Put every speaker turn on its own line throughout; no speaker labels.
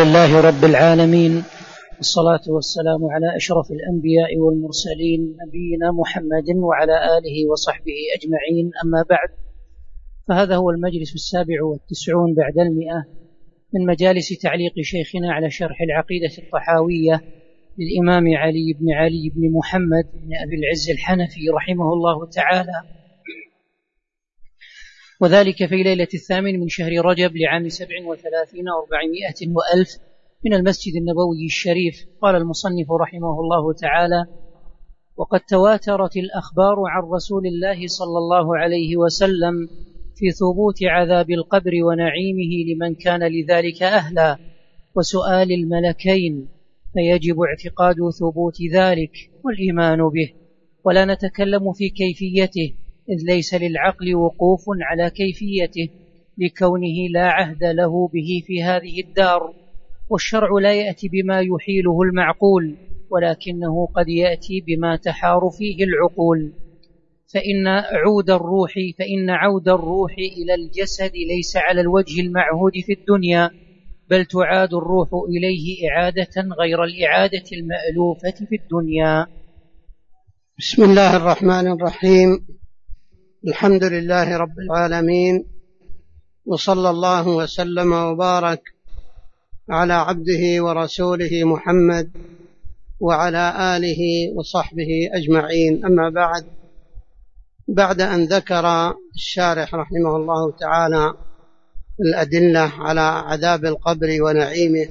لله رب العالمين، والصلاة والسلام على أشرف الأنبياء والمرسلين نبينا محمد وعلى آله وصحبه أجمعين. أما بعد، فهذا هو المجلس 97 بعد 100 من مجالس تعليق شيخنا على شرح العقيدة الطحاوية للإمام علي بن محمد بن أبي العز الحنفي رحمه الله تعالى، وذلك في ليلة 8 من شهر رجب لعام 37 و400 وألف من المسجد النبوي الشريف. قال المصنف رحمه الله تعالى: وقد تواترت الأخبار عن رسول الله صلى الله عليه وسلم في ثبوت عذاب القبر ونعيمه لمن كان لذلك أهلا، وسؤال الملكين، فيجب اعتقاد ثبوت ذلك والإيمان به، ولا نتكلم في كيفيته، إذ ليس للعقل وقوف على كيفيته لكونه لا عهد له به في هذه الدار، والشرع لا يأتي بما يحيله المعقول، ولكنه قد يأتي بما تحار فيه العقول. فإن عود الروح إلى الجسد ليس على الوجه المعهود في الدنيا، بل تعاد الروح إليه إعادة غير الإعادة المألوفة في الدنيا.
بسم الله الرحمن الرحيم. الحمد لله رب العالمين، وصلى الله وسلم وبارك على عبده ورسوله محمد وعلى آله وصحبه أجمعين. أما بعد أن ذكر الشارح رحمه الله تعالى الأدلة على عذاب القبر ونعيمه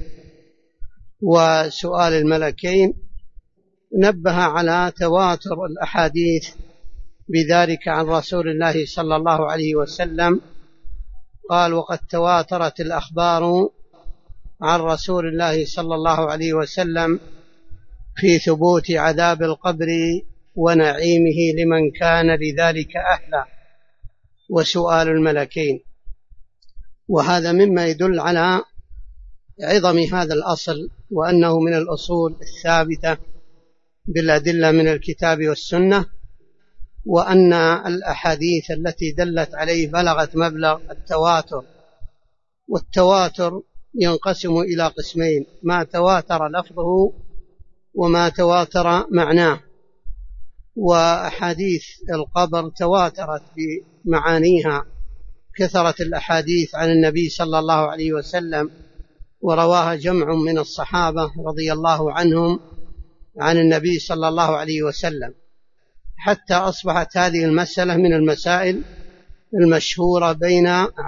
وسؤال الملكين، نبه على تواتر الأحاديث بذلك عن رسول الله صلى الله عليه وسلم. قال: وقد تواترت الأخبار عن رسول الله صلى الله عليه وسلم في ثبوت عذاب القبر ونعيمه لمن كان لذلك أهلا، وسؤال الملكين. وهذا مما يدل على عظم هذا الأصل، وأنه من الأصول الثابتة بالأدلة من الكتاب والسنة، وأن الأحاديث التي دلت عليه بلغت مبلغ التواتر. والتواتر ينقسم إلى قسمين: ما تواتر لفظه وما تواتر معناه. وأحاديث القبر تواترت بمعانيها، كثرت الأحاديث عن النبي صلى الله عليه وسلم، ورواها جمع من الصحابة رضي الله عنهم عن النبي صلى الله عليه وسلم، حتى أصبحت هذه المسألة من المسائل المشهورة بين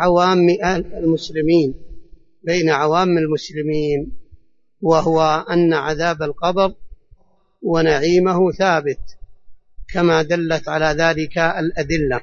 عوام المسلمين، وهو أن عذاب القبر ونعيمه ثابت كما دلت على ذلك الأدلة.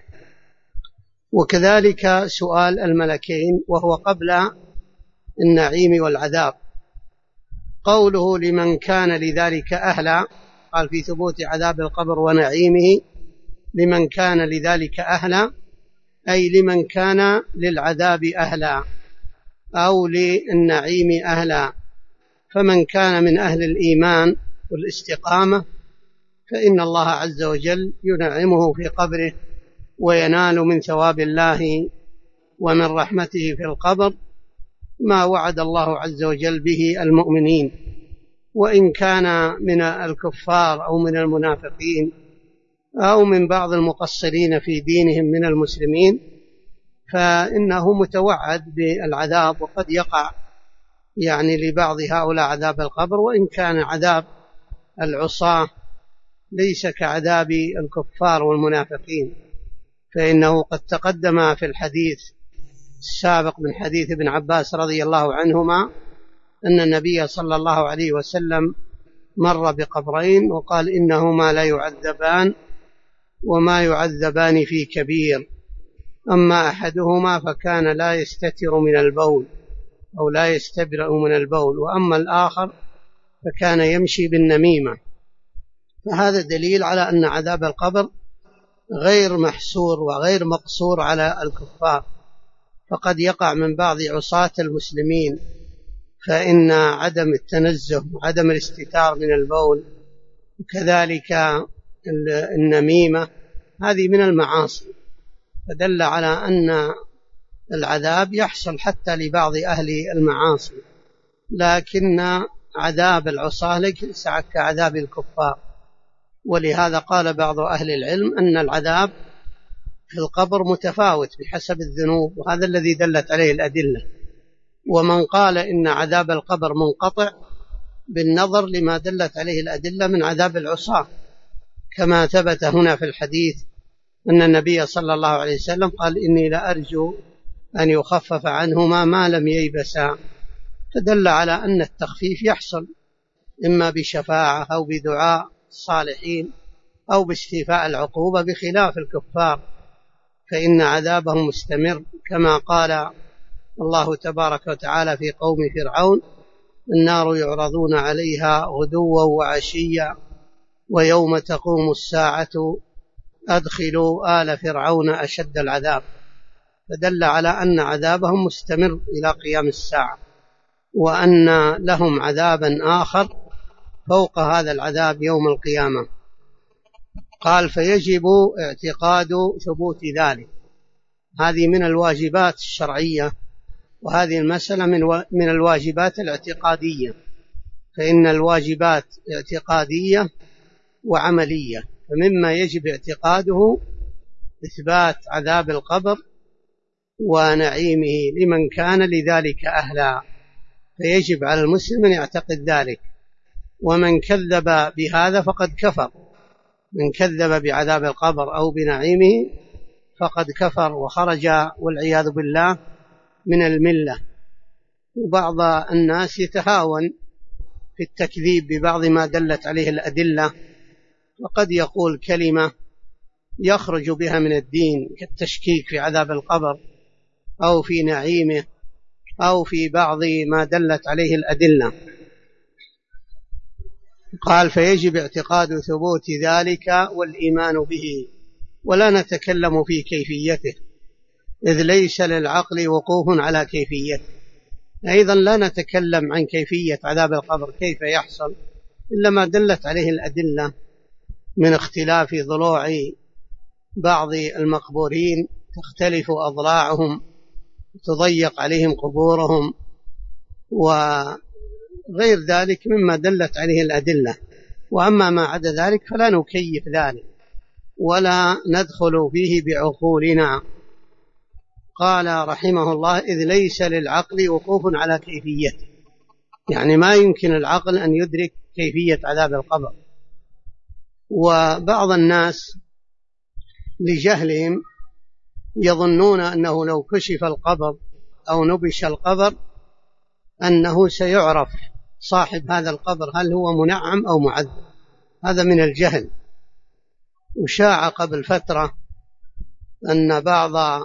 وكذلك سؤال الملكين، وهو قبل النعيم والعذاب. قوله لمن كان لذلك أهلا، قال في ثبوت عذاب القبر ونعيمه لمن كان لذلك أهلا، أي لمن كان للعذاب أهلا أو للنعيم أهلا. فمن كان من أهل الإيمان والاستقامة فإن الله عز وجل ينعمه في قبره، وينال من ثواب الله ومن رحمته في القبر ما وعد الله عز وجل به المؤمنين. وإن كان من الكفار أو من المنافقين أو من بعض المقصرين في دينهم من المسلمين، فإنه متوعد بالعذاب، وقد يقع لبعض هؤلاء عذاب القبر. وإن كان عذاب العصاة ليس كعذاب الكفار والمنافقين، فإنه قد تقدم في الحديث السابق من حديث ابن عباس رضي الله عنهما أن النبي صلى الله عليه وسلم مر بقبرين وقال: إنهما لا يعذبان وما يعذبان في كبير، أما أحدهما فكان لا يستتر من البول أو لا يستبرأ من البول، وأما الآخر فكان يمشي بالنميمة. فهذا دليل على أن عذاب القبر غير محصور وغير مقصور على الكفار، فقد يقع من بعض عصاة المسلمين، فإن عدم التنزه وعدم الاستتار من البول وكذلك النميمة هذه من المعاصي، فدل على أن العذاب يحصل حتى لبعض أهل المعاصي، لكن عذاب العصاة ليس كعذاب الكفار. ولهذا قال بعض أهل العلم أن العذاب في القبر متفاوت بحسب الذنوب، وهذا الذي دلت عليه الأدلة. ومن قال إن عذاب القبر منقطع بالنظر لما دلت عليه الأدلة من عذاب العصاة، كما ثبت هنا في الحديث أن النبي صلى الله عليه وسلم قال إني لأرجو أن يخفف عنهما ما لم ييبسا، فدل على أن التخفيف يحصل إما بشفاعة أو بدعاء الصالحين أو باستيفاء العقوبة، بخلاف الكفار فإن عذابهم مستمر، كما قال الله تبارك وتعالى في قوم فرعون: النار يعرضون عليها غدوا وعشيا ويوم تقوم الساعة أدخلوا آل فرعون أشد العذاب. فدل على أن عذابهم مستمر إلى قيام الساعة، وأن لهم عذابا آخر فوق هذا العذاب يوم القيامة. قال: فيجب اعتقاد ثبوت ذلك. هذه من الواجبات الشرعية، وهذه المسألة من الواجبات الاعتقادية، فإن الواجبات اعتقادية وعملية، فمما يجب اعتقاده إثبات عذاب القبر ونعيمه لمن كان لذلك أهلا، فيجب على المسلم أن يعتقد ذلك. ومن كذب بهذا فقد كفر، من كذب بعذاب القبر أو بنعيمه فقد كفر وخرج والعياذ بالله من الملة. وبعض الناس يتهاون في التكذيب ببعض ما دلت عليه الأدلة، وقد يقول كلمة يخرج بها من الدين، كالتشكيك في عذاب القبر أو في نعيمه أو في بعض ما دلت عليه الأدلة. قال: فيجب اعتقاد ثبوت ذلك والإيمان به، ولا نتكلم في كيفيته، إذ ليس للعقل وقوف على كيفيته. أيضا لا نتكلم عن كيفية عذاب القبر كيف يحصل، إلا ما دلت عليه الأدلة من اختلاف ضلوع بعض المقبورين، تختلف أضلاعهم، تضيق عليهم قبورهم، وغير ذلك مما دلت عليه الأدلة. وأما ما عدا ذلك فلا نكيف ذلك ولا ندخل فيه بعقولنا. قال رحمه الله: إذ ليس للعقل وقوف على كيفيته، يعني ما يمكن العقل أن يدرك كيفية عذاب القبر. وبعض الناس لجهلهم يظنون أنه لو كشف القبر أو نبش القبر أنه سيعرف صاحب هذا القبر هل هو منعم أو معذب. هذا من الجهل. وشاع قبل فترة أن بعض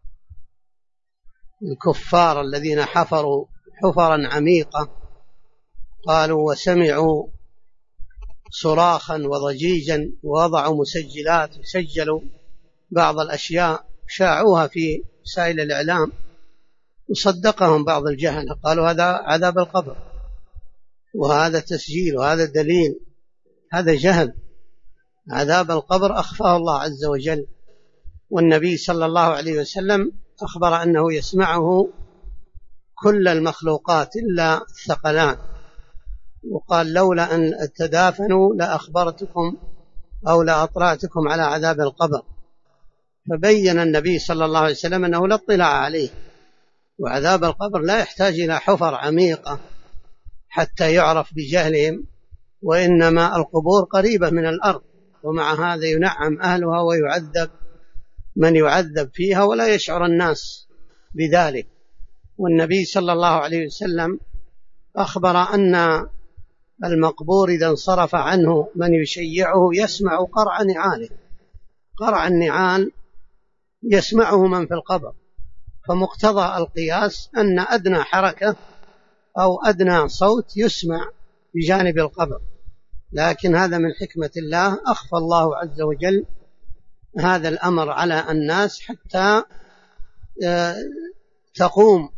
الكفار الذين حفروا حفرا عميقة قالوا وسمعوا صراخا وضجيجا ووضعوا مسجلات وسجلوا بعض الأشياء شاعوها في وسائل الإعلام، وصدقهم بعض الجهل، قالوا هذا عذاب القبر وهذا تسجيل وهذا دليل. هذا جهل. عذاب القبر أخفاه الله عز وجل، والنبي صلى الله عليه وسلم أخبر أنه يسمعه كل المخلوقات إلا الثقلان، وقال لولا أن تدافنوا لأخبرتكم أو لأطلعتكم على عذاب القبر. فبين النبي صلى الله عليه وسلم أنه لا اطلاع عليه، وعذاب القبر لا يحتاج إلى حفر عميقة حتى يعرف بجهلهم، وإنما القبور قريبة من الأرض، ومع هذا ينعم أهلها ويعذب من يعذب فيها ولا يشعر الناس بذلك. والنبي صلى الله عليه وسلم أخبر أن المقبور إذا انصرف عنه من يشيعه يسمع قرع نعاله، قرع النعال يسمعه من في القبر. فمقتضى القياس أن أدنى حركة أو أدنى صوت يسمع بجانب القبر، لكن هذا من حكمة الله، أخفى الله عز وجل هذا الأمر على الناس حتى يقوم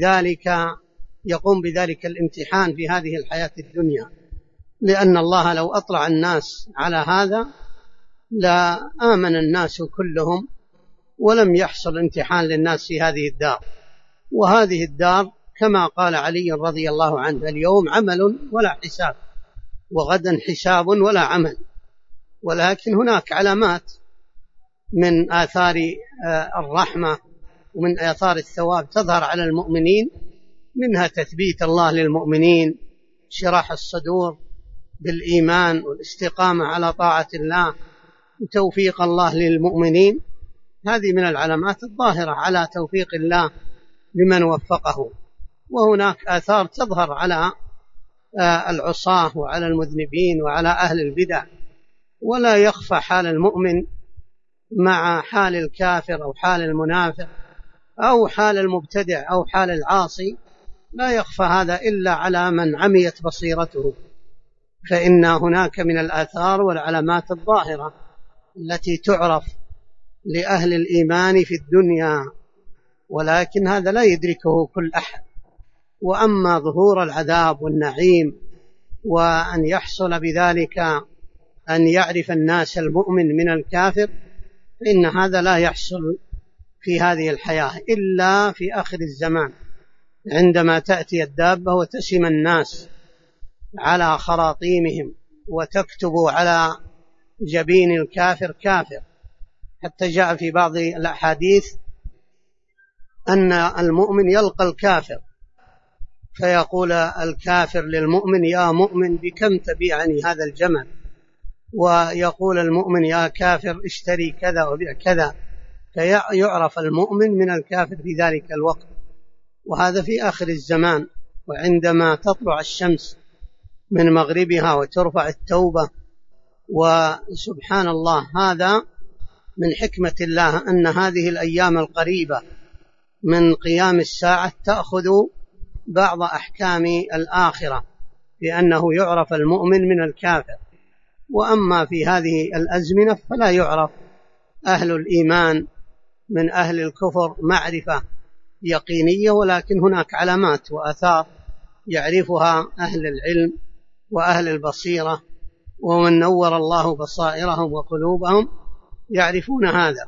بذلك الامتحان في هذه الحياة الدنيا، لأن الله لو أطلع الناس على هذا لا آمن الناس كلهم ولم يحصل امتحان للناس في هذه الدار. وهذه الدار كما قال علي رضي الله عنه: اليوم عمل ولا حساب، وغدا حساب ولا عمل. ولكن هناك علامات من آثار الرحمة ومن آثار الثواب تظهر على المؤمنين، منها تثبيت الله للمؤمنين، شراح الصدور بالإيمان والاستقامة على طاعة الله، وتوفيق الله للمؤمنين. هذه من العلامات الظاهرة على توفيق الله لمن وفقه. وهناك آثار تظهر على العصاة وعلى المذنبين وعلى أهل البدع، ولا يخفى حال المؤمن مع حال الكافر أو حال المنافق أو حال المبتدع أو حال العاصي، لا يخفى هذا إلا على من عميت بصيرته. فإن هناك من الآثار والعلامات الظاهرة التي تعرف لأهل الإيمان في الدنيا، ولكن هذا لا يدركه كل أحد. وأما ظهور العذاب والنعيم وأن يحصل بذلك أن يعرف الناس المؤمن من الكافر، فإن هذا لا يحصل في هذه الحياة إلا في آخر الزمان، عندما تأتي الدابة وتسم الناس على خراطيمهم وتكتب على جبين الكافر كافر. حتى جاء في بعض الأحاديث أن المؤمن يلقى الكافر فيقول الكافر للمؤمن: يا مؤمن بكم تبيعني هذا الجمل؟ ويقول المؤمن: يا كافر اشتري كذا وبيع كذا. فيعرف المؤمن من الكافر في ذلك الوقت. وهذا في آخر الزمان، وعندما تطلع الشمس من مغربها وترفع التوبة. وسبحان الله، هذا من حكمة الله أن هذه الأيام القريبة من قيام الساعة تأخذ بعض أحكام الآخرة، بأنه يعرف المؤمن من الكافر. وأما في هذه الأزمنة فلا يعرف أهل الإيمان من أهل الكفر معرفة يقينية، ولكن هناك علامات وآثار يعرفها أهل العلم وأهل البصيرة، ومن نور الله بصائرهم وقلوبهم يعرفون هذا.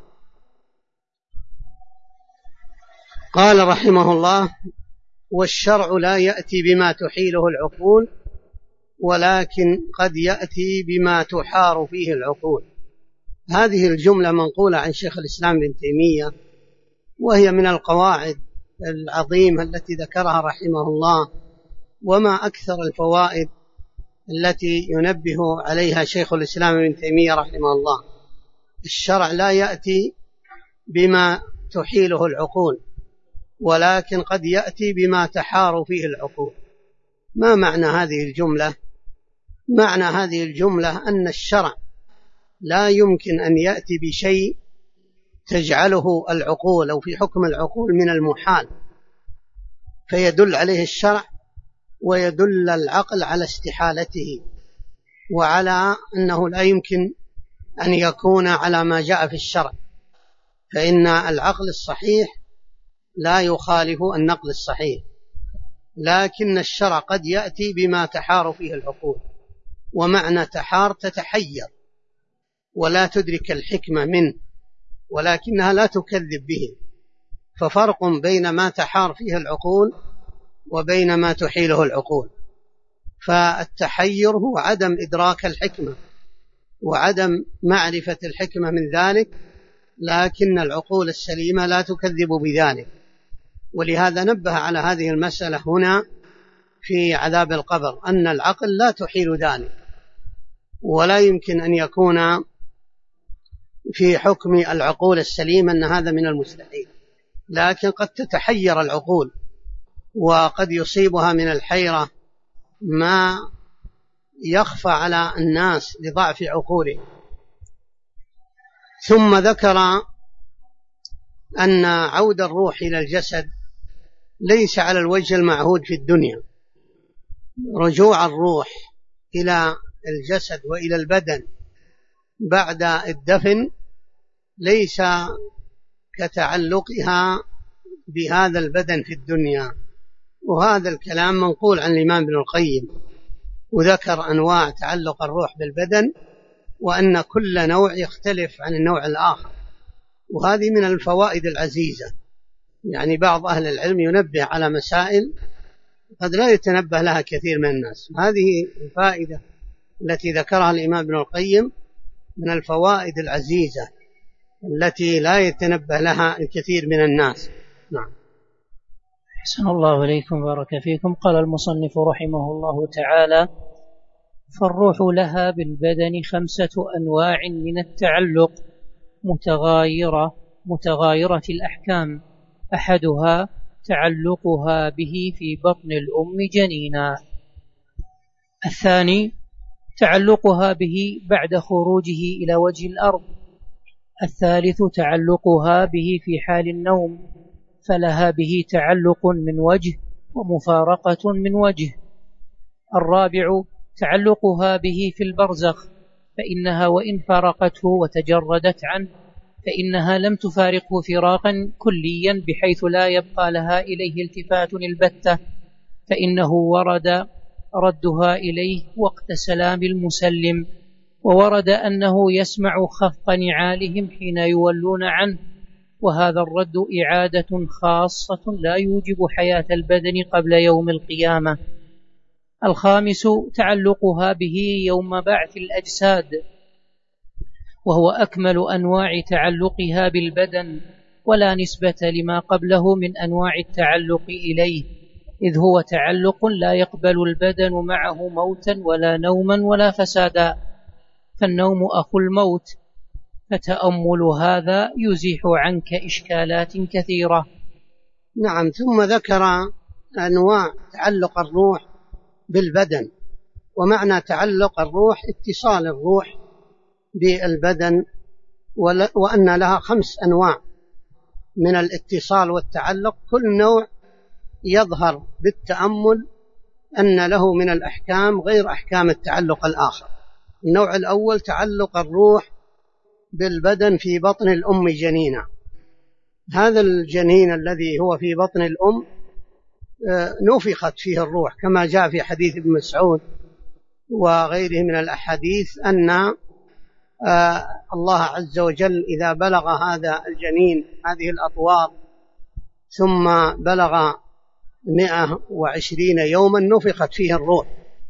قال رحمه الله: والشرع لا يأتي بما تحيله العقول، ولكن قد يأتي بما تحار فيه العقول. هذه الجملة منقولة عن شيخ الإسلام ابن تيمية، وهي من القواعد العظيمة التي ذكرها رحمه الله. وما أكثر الفوائد التي ينبه عليها شيخ الإسلام ابن تيمية رحمه الله. الشرع لا يأتي بما تحيله العقول، ولكن قد يأتي بما تحار فيه العقول. ما معنى هذه الجملة؟ معنى هذه الجملة أن الشرع لا يمكن أن يأتي بشيء تجعله العقول أو في حكم العقول من المحال، فيدل عليه الشرع ويدل العقل على استحالته، وعلى أنه لا يمكن أن يكون على ما جاء في الشرع، فإن العقل الصحيح لا يخالف النقل الصحيح. لكن الشرع قد يأتي بما تحار فيه العقول. ومعنى تحار تتحير ولا تدرك الحكمة منه، ولكنها لا تكذب به. ففرق بين ما تحار فيه العقول وبين ما تحيله العقول. فالتحير هو عدم إدراك الحكمة وعدم معرفة الحكمة من ذلك، لكن العقول السليمة لا تكذب بذلك. ولهذا نبه على هذه المسألة هنا في عذاب القبر، أن العقل لا تحيل ذلك، ولا يمكن أن يكون في حكم العقول السليمة أن هذا من المستحيل. لكن قد تتحير العقول، وقد يصيبها من الحيرة ما يخفى على الناس لضعف عقولهم. ثم ذكر أن عود الروح إلى الجسد ليس على الوجه المعهود في الدنيا. رجوع الروح إلى الجسد وإلى البدن بعد الدفن ليس كتعلقها بهذا البدن في الدنيا. وهذا الكلام منقول عن الإمام ابن القيم، وذكر أنواع تعلق الروح بالبدن، وأن كل نوع يختلف عن النوع الآخر. وهذه من الفوائد العزيزة، يعني بعض أهل العلم ينبه على مسائل قد لا يتنبه لها كثير من الناس. هذه الفائدة التي ذكرها الإمام ابن القيم من الفوائد العزيزة التي لا يتنبه لها الكثير من الناس. نعم.
أحسن الله إليكم، بارك فيكم. قال المصنف رحمه الله تعالى: فالروح لها بالبدن 5 أنواع من التعلق متغايرة الأحكام، أحدها تعلقها به في بطن الأم جنينا، الثاني تعلقها به بعد خروجه إلى وجه الأرض، الثالث تعلقها به في حال النوم، فلها به تعلق من وجه ومفارقة من وجه، الرابع تعلقها به في البرزخ، فإنها وإن فارقته وتجردت عنه فإنها لم تفارقه فراقا كليا بحيث لا يبقى لها إليه التفات البتة، فإنه ورد ردها إليه وقت سلام المسلم، وورد أنه يسمع خفق نعالهم حين يولون عنه، وهذا الرد إعادة خاصة لا يوجب حياة البدن قبل يوم القيامة. الخامس تعلقها به يوم بعث الأجساد، وهو أكمل أنواع تعلقها بالبدن، ولا نسبة لما قبله من أنواع التعلق إليه، إذ هو تعلق لا يقبل البدن معه موتا ولا نوما ولا فسادا، فالنوم أخو الموت، فتأمل هذا يزيح عنك إشكالات كثيرة.
نعم. ثم ذكر أنواع تعلق الروح بالبدن، ومعنى تعلق الروح اتصال الروح بالبدن، وأن لها 5 أنواع من الاتصال والتعلق، كل نوع يظهر بالتأمل أن له من الأحكام غير أحكام التعلق الآخر. النوع الأول تعلق الروح بالبدن في بطن الأم جنينا. هذا الجنين الذي هو في بطن الأم نفخت فيه الروح، كما جاء في حديث ابن مسعود وغيره من الأحاديث أن الله عز وجل إذا بلغ هذا الجنين هذه الأطوار ثم بلغ 120 يوما نفخت فيه الروح،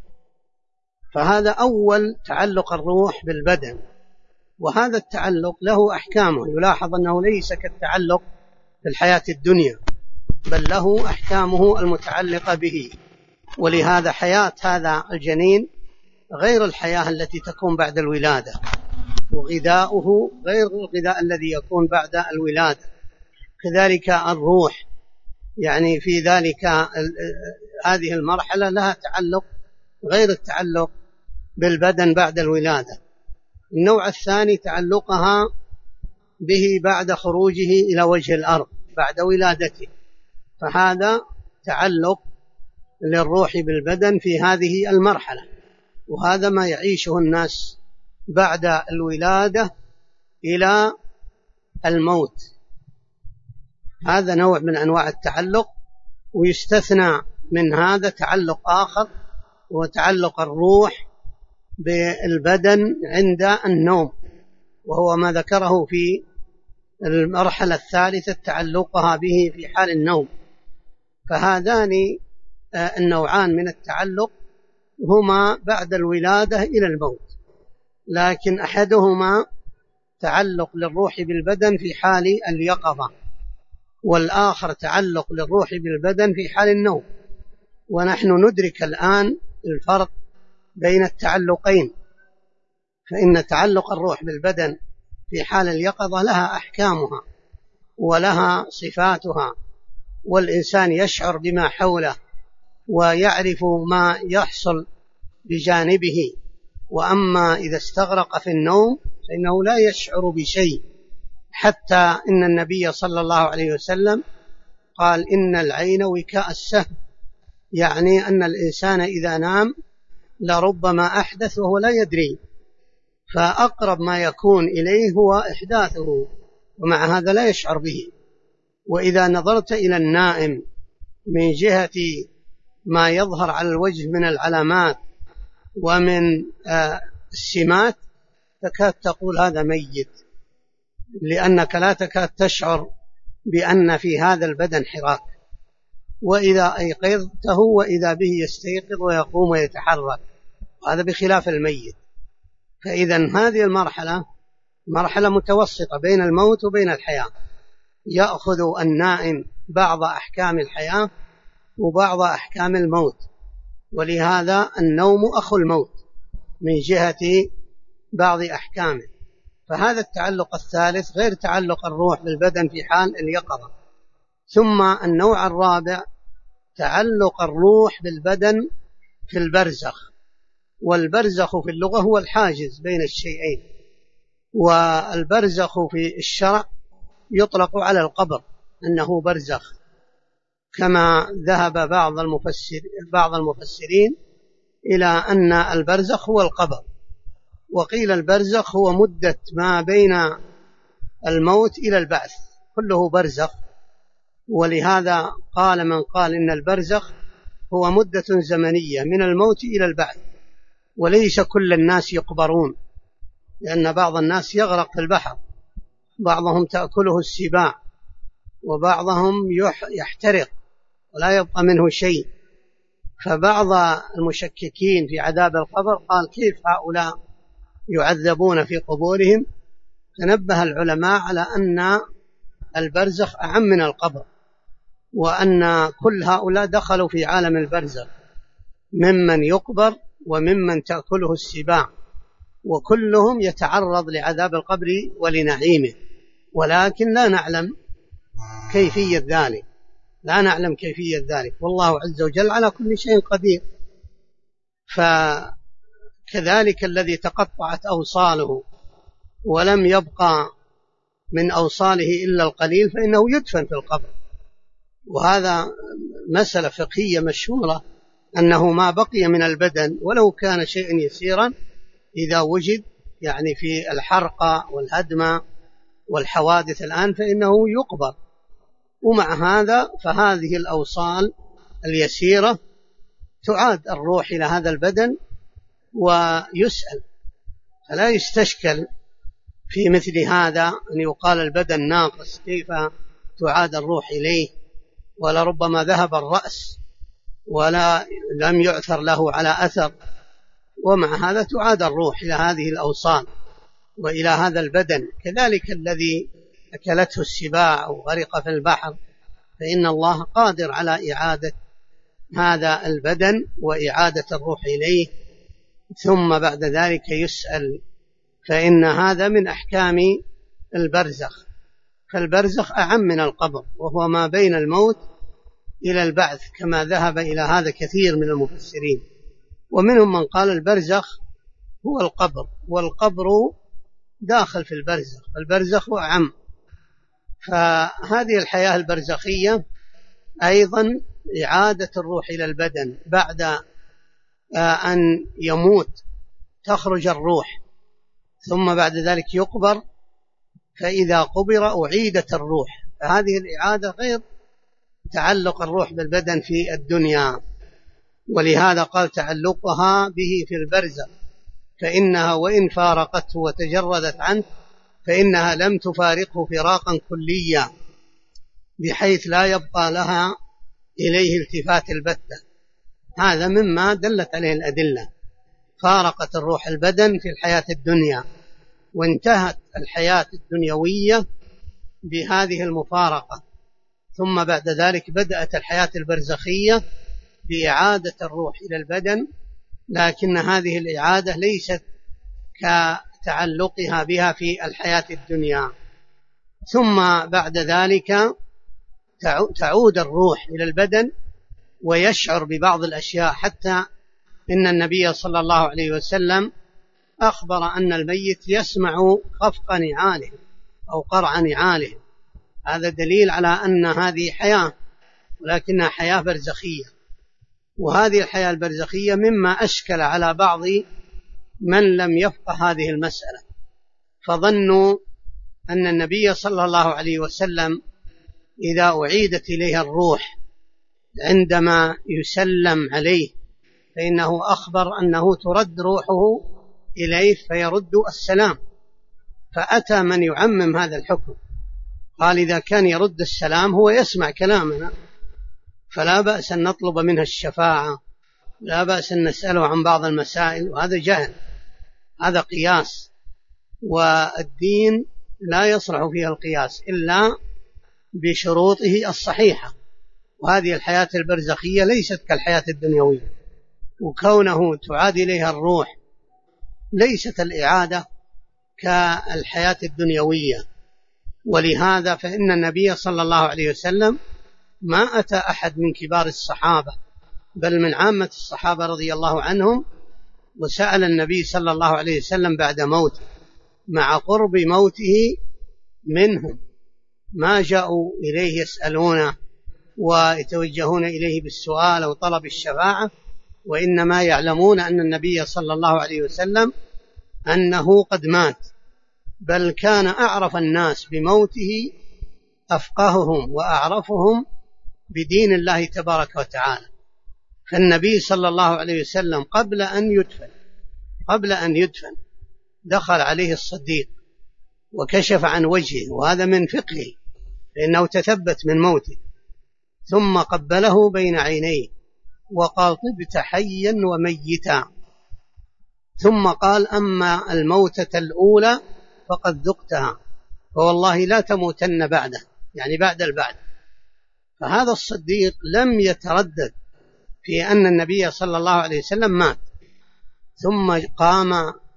فهذا أول تعلق الروح بالبدن، وهذا التعلق له أحكامه. يلاحظ أنه ليس كالتعلق في الحياة الدنيا، بل له أحكامه المتعلقة به، ولهذا حياة هذا الجنين غير الحياة التي تكون بعد الولادة، وغذاؤه غير الغذاء الذي يكون بعد الولادة. كذلك الروح يعني في ذلك هذه المرحلة لها تعلق غير التعلق بالبدن بعد الولادة. النوع الثاني تعلقها به بعد خروجه إلى وجه الأرض بعد ولادته، فهذا تعلق للروح بالبدن في هذه المرحلة، وهذا ما يعيشه الناس بعد الولادة إلى الموت. هذا نوع من أنواع التعلق، ويستثنى من هذا تعلق آخر وتعلق الروح بالبدن عند النوم، وهو ما ذكره في المرحلة الثالثة تعلقها به في حال النوم. فهذان النوعان من التعلق هما بعد الولادة إلى الموت، لكن أحدهما تعلق للروح بالبدن في حال اليقظة، والآخر تعلق للروح بالبدن في حال النوم. ونحن ندرك الآن الفرق بين التعلقين، فإن تعلق الروح بالبدن في حال اليقظة لها أحكامها ولها صفاتها، والإنسان يشعر بما حوله ويعرف ما يحصل بجانبه، وأما إذا استغرق في النوم فإنه لا يشعر بشيء، حتى إن النبي صلى الله عليه وسلم قال إن العين وكاء السهم، يعني أن الإنسان إذا نام لربما أحدث وهو لا يدري، فأقرب ما يكون إليه هو إحداثه، ومع هذا لا يشعر به. وإذا نظرت إلى النائم من جهة ما يظهر على الوجه من العلامات ومن السمات تكاد تقول هذا ميت، لأنك لا تكاد تشعر بأن في هذا البدن حراك، وإذا أيقظته وإذا به يستيقظ ويقوم ويتحرك، وهذا بخلاف الميت. فإذا هذه المرحلة مرحلة متوسطة بين الموت وبين الحياة، يأخذ النائم بعض أحكام الحياة وبعض أحكام الموت، ولهذا النوم أخو الموت من جهة بعض أحكامه. فهذا التعلق الثالث غير تعلق الروح بالبدن في حال اليقظة. ثم النوع الرابع تعلق الروح بالبدن في البرزخ، والبرزخ في اللغة هو الحاجز بين الشيئين، والبرزخ في الشرع يطلق على القبر أنه برزخ، كما ذهب بعض المفسرين إلى أن البرزخ هو القبر، وقيل البرزخ هو مدة ما بين الموت إلى البعث، كله برزخ. ولهذا قال من قال إن البرزخ هو مدة زمنية من الموت إلى البعث، وليس كل الناس يقبرون، لأن بعض الناس يغرق في البحر، بعضهم تأكله السباع، وبعضهم يحترق ولا يبقى منه شيء. فبعض المشككين في عذاب القبر قال كيف هؤلاء يعذبون في قبورهم؟ تنبه العلماء على أن البرزخ أعم من القبر، وأن كل هؤلاء دخلوا في عالم البرزخ ممن يقبر وممن تأكله السباع، وكلهم يتعرض لعذاب القبر ولنعيمه، ولكن لا نعلم كيفية ذلك، والله عز وجل على كل شيء قدير. فكذلك الذي تقطعت أوصاله ولم يبقى من أوصاله إلا القليل فإنه يدفن في القبر، وهذا مسألة فقهية مشهورة، أنه ما بقي من البدن ولو كان شيئا يسيرا إذا وجد يعني في الحرقة والهدم والحوادث الآن فإنه يقبر. ومع هذا فهذه الأوصال اليسيرة تعاد الروح إلى هذا البدن ويسأل، فلا يستشكل في مثل هذا أن يقال البدن ناقص كيف تعاد الروح إليه، ولربما ذهب الرأس ولا لم يعثر له على أثر، ومع هذا تعاد الروح إلى هذه الأوصال وإلى هذا البدن. كذلك الذي أكلته السباع أو غرق في البحر فإن الله قادر على إعادة هذا البدن وإعادة الروح إليه، ثم بعد ذلك يسأل. فإن هذا من أحكام البرزخ، فالبرزخ أعم من القبر، وهو ما بين الموت إلى البعث، كما ذهب إلى هذا كثير من المفسرين. ومنهم من قال البرزخ هو القبر، والقبر داخل في البرزخ، البرزخ أعم. فهذه الحياة البرزخية أيضا إعادة الروح إلى البدن بعد أن يموت، تخرج الروح، ثم بعد ذلك يقبر، فإذا قبر أعيدت الروح. فهذه الإعادة غير تعلق الروح بالبدن في الدنيا، ولهذا قال تعلقها به في البرزخ، فإنها وإن فارقته وتجردت عنه فإنها لم تفارقه فراقا كليا بحيث لا يبقى لها إليه التفات البتة. هذا مما دلت عليه الأدلة، فارقت الروح البدن في الحياة الدنيا، وانتهت الحياة الدنيوية بهذه المفارقة، ثم بعد ذلك بدأت الحياة البرزخية بإعادة الروح إلى البدن، لكن هذه الإعادة ليست كتعلقها بها في الحياة الدنيا. ثم بعد ذلك تعود الروح إلى البدن ويشعر ببعض الأشياء، حتى إن النبي صلى الله عليه وسلم أخبر أن الميت يسمع خفق نعاله أو قرع نعاله. هذا دليل على أن هذه حياة، ولكنها حياة برزخية. وهذه الحياة البرزخية مما أشكل على بعض من لم يفقه هذه المسألة، فظنوا أن النبي صلى الله عليه وسلم إذا أعيدت إليه الروح عندما يسلم عليه فإنه أخبر أنه ترد روحه إليه فيرد السلام، فأتى من يعمم هذا الحكم قال إذا كان يرد السلام هو يسمع كلامنا فلا بأس أن نطلب منها الشفاعة، لا بأس أن نسأله عن بعض المسائل، وهذا جهل، هذا قياس، والدين لا يصلح فيها القياس إلا بشروطه الصحيحة. وهذه الحياة البرزخية ليست كالحياة الدنيوية، وكونه تعاد إليها الروح ليست الإعادة كالحياة الدنيوية. ولهذا فإن النبي صلى الله عليه وسلم ما أتى أحد من كبار الصحابة بل من عامة الصحابة رضي الله عنهم وسأل النبي صلى الله عليه وسلم بعد موته مع قرب موته منهم، ما جاءوا إليه يسألونه ويتوجهون إليه بالسؤال أو طلب الشفاعة، وإنما يعلمون أن النبي صلى الله عليه وسلم أنه قد مات، بل كان أعرف الناس بموته أفقههم وأعرفهم بدين الله تبارك وتعالى. فالنبي صلى الله عليه وسلم قبل أن يدفن دخل عليه الصديق وكشف عن وجهه، وهذا من فقهه لأنه تثبت من موته، ثم قبله بين عينيه وقال طبت حيا وميتا، ثم قال أما الموتة الأولى فقد ذقتها فوالله لا تموتن بعده، يعني بعد البعث. فهذا الصديق لم يتردد في أن النبي صلى الله عليه وسلم مات، ثم قام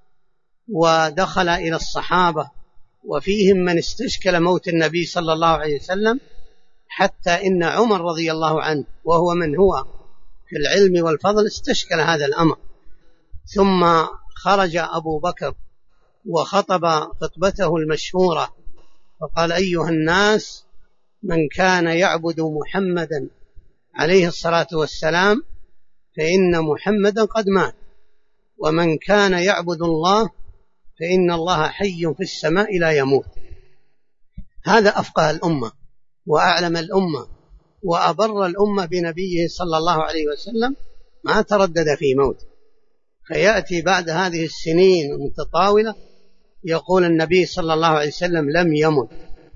ودخل إلى الصحابة وفيهم من استشكل موت النبي صلى الله عليه وسلم، حتى إن عمر رضي الله عنه وهو من هو في العلم والفضل استشكل هذا الأمر. ثم خرج أبو بكر وخطب خطبته المشهورة فقال أيها الناس، من كان يعبد محمدا عليه الصلاة والسلام فإن محمدا قد مات، ومن كان يعبد الله فإن الله حي في السماء لا يموت. هذا أفقه الأمة وأعلم الأمة وأبر الأمة بنبيه صلى الله عليه وسلم، ما تردد في موته. فيأتي بعد هذه السنين المتطاولة يقول النبي صلى الله عليه وسلم لم يمت،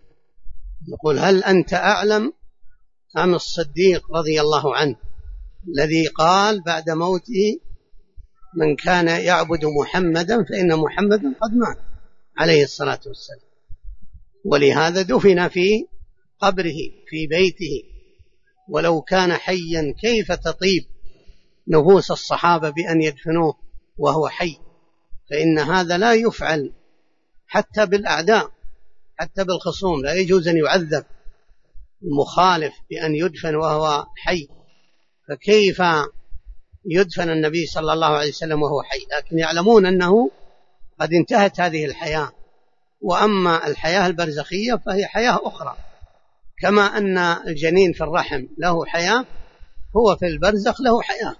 يقول هل أنت أعلم أم الصديق رضي الله عنه الذي قال بعد موته من كان يعبد محمدا فإن محمدا قد مات عليه الصلاة والسلام. ولهذا دفن في قبره في بيته، ولو كان حيا كيف تطيب نفوس الصحابة بأن يدفنوه وهو حي؟ فإن هذا لا يفعل حتى بالأعداء، حتى بالخصوم لا يجوز أن يعذب المخالف بأن يدفن وهو حي، فكيف يدفن النبي صلى الله عليه وسلم وهو حي؟ لكن يعلمون أنه قد انتهت هذه الحياة. وأما الحياة البرزخية فهي حياة أخرى، كما أن الجنين في الرحم له حياة هو في البرزخ له حياة.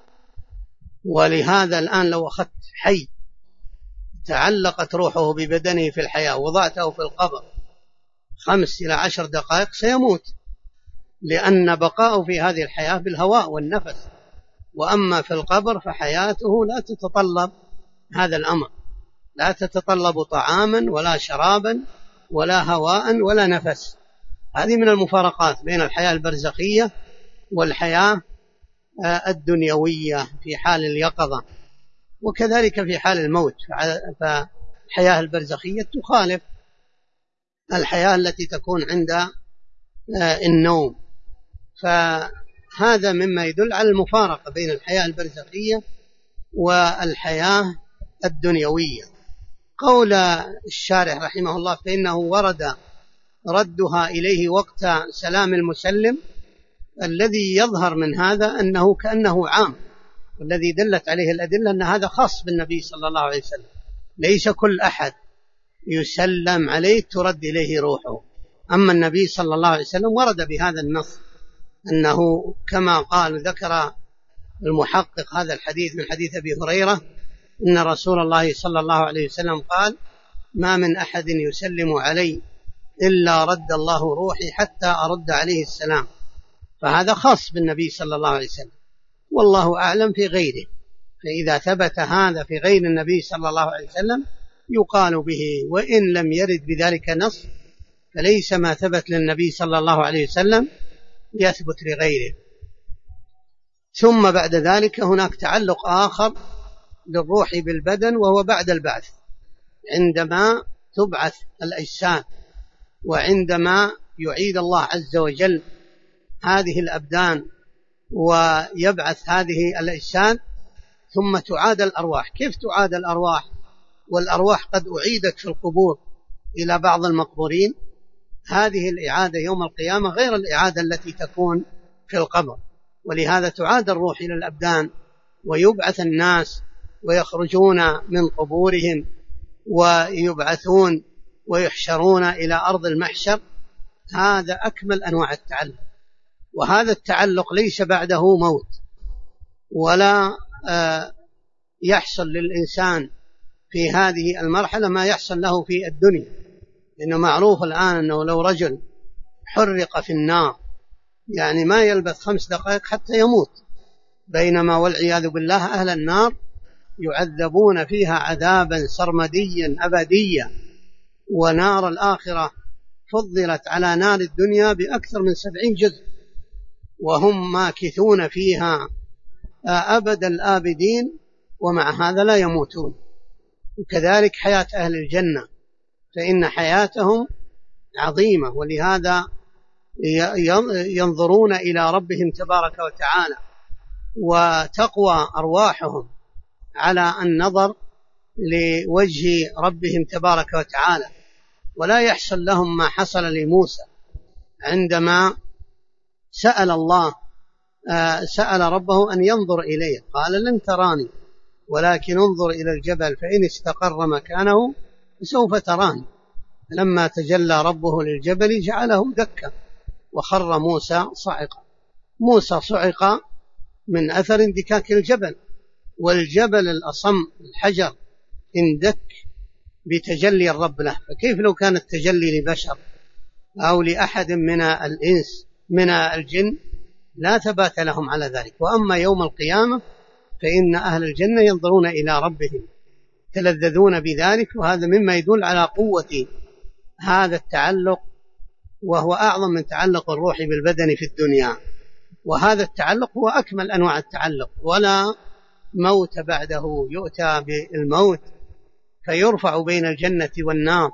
ولهذا الآن لو أخذت حي تعلقت روحه ببدنه في الحياة وضعته في القبر 5 إلى 10 دقائق سيموت، لأن بقاءه في هذه الحياة بالهواء والنفس، وأما في القبر فحياته لا تتطلب هذا الأمر، لا تتطلب طعاما ولا شرابا ولا هواء ولا نفس. هذه من المفارقات بين الحياة البرزخية والحياة الدنيوية في حال اليقظة، وكذلك في حال الموت. فالحياة البرزخية تخالف الحياة التي تكون عند النوم. فهذا مما يدل على المفارقة بين الحياة البرزخية والحياة الدنيوية. قول الشارح رحمه الله فإنه ورد ردها إليه وقت سلام المسلم، الذي يظهر من هذا أنه كأنه عام، والذي دلت عليه الأدلة أن هذا خاص بالنبي صلى الله عليه وسلم، ليس كل أحد يسلم عليه ترد إليه روحه. أما النبي صلى الله عليه وسلم ورد بهذا النص أنه كما قال ذكر المحقق هذا الحديث من حديث أبي هريرة إن رسول الله صلى الله عليه وسلم قال ما من أحد يسلم علي إلا رد الله روحي حتى أرد عليه السلام. فهذا خاص بالنبي صلى الله عليه وسلم، والله أعلم في غيره. فإذا ثبت هذا في غير النبي صلى الله عليه وسلم يقال به، وإن لم يرد بذلك نص فليس ما ثبت للنبي صلى الله عليه وسلم يثبت لغيره. ثم بعد ذلك هناك تعلق آخر للروح بالبدن، وهو بعد البعث، عندما تبعث الأجساد وعندما يعيد الله عز وجل هذه الأبدان ويبعث هذه الأجساد، ثم تعاد الأرواح. كيف تعاد الأرواح والأرواح قد أعيدت في القبور إلى بعض المقبورين؟ هذه الإعادة يوم القيامة غير الإعادة التي تكون في القبر، ولهذا تعاد الروح إلى الأبدان ويبعث الناس ويخرجون من قبورهم ويبعثون ويحشرون إلى أرض المحشر. هذا أكمل أنواع التعلق، وهذا التعلق ليس بعده موت، ولا يحصل للإنسان في هذه المرحلة ما يحصل له في الدنيا. لأنه معروف الآن أنه لو رجل حرق في النار يعني ما يلبث 5 دقائق حتى يموت، بينما والعياذ بالله أهل النار يعذبون فيها عذابا سرمديا أبديا، ونار الآخرة فضلت على نار الدنيا بأكثر من 70 جزء، وهم ماكثون فيها أبد الآبدين، ومع هذا لا يموتون. وكذلك حياة أهل الجنة، فإن حياتهم عظيمة، ولهذا ينظرون إلى ربهم تبارك وتعالى، وتقوى أرواحهم على النظر لوجه ربهم تبارك وتعالى، ولا يحصل لهم ما حصل لموسى عندما سأل ربه أن ينظر إليه، قال لن تراني ولكن انظر إلى الجبل فإن استقر مكانه سوف تراني. لما تجلى ربه للجبل جعله دكا وخر موسى صعقا. موسى صعق من أثر اندكاك الجبل، والجبل الأصم الحجر اندك بتجلي الرب له، فكيف لو كان التجلي لبشر أو لأحد من الإنس من الجن؟ لا ثبات لهم على ذلك. وأما يوم القيامة فإن أهل الجنة ينظرون إلى ربهم تلذذون بذلك، وهذا مما يدل على قوة هذا التعلق، وهو أعظم من تعلق الروح بالبدن في الدنيا. وهذا التعلق هو أكمل أنواع التعلق، ولا موت بعده. يؤتى بالموت فيرفع بين الجنة والنار،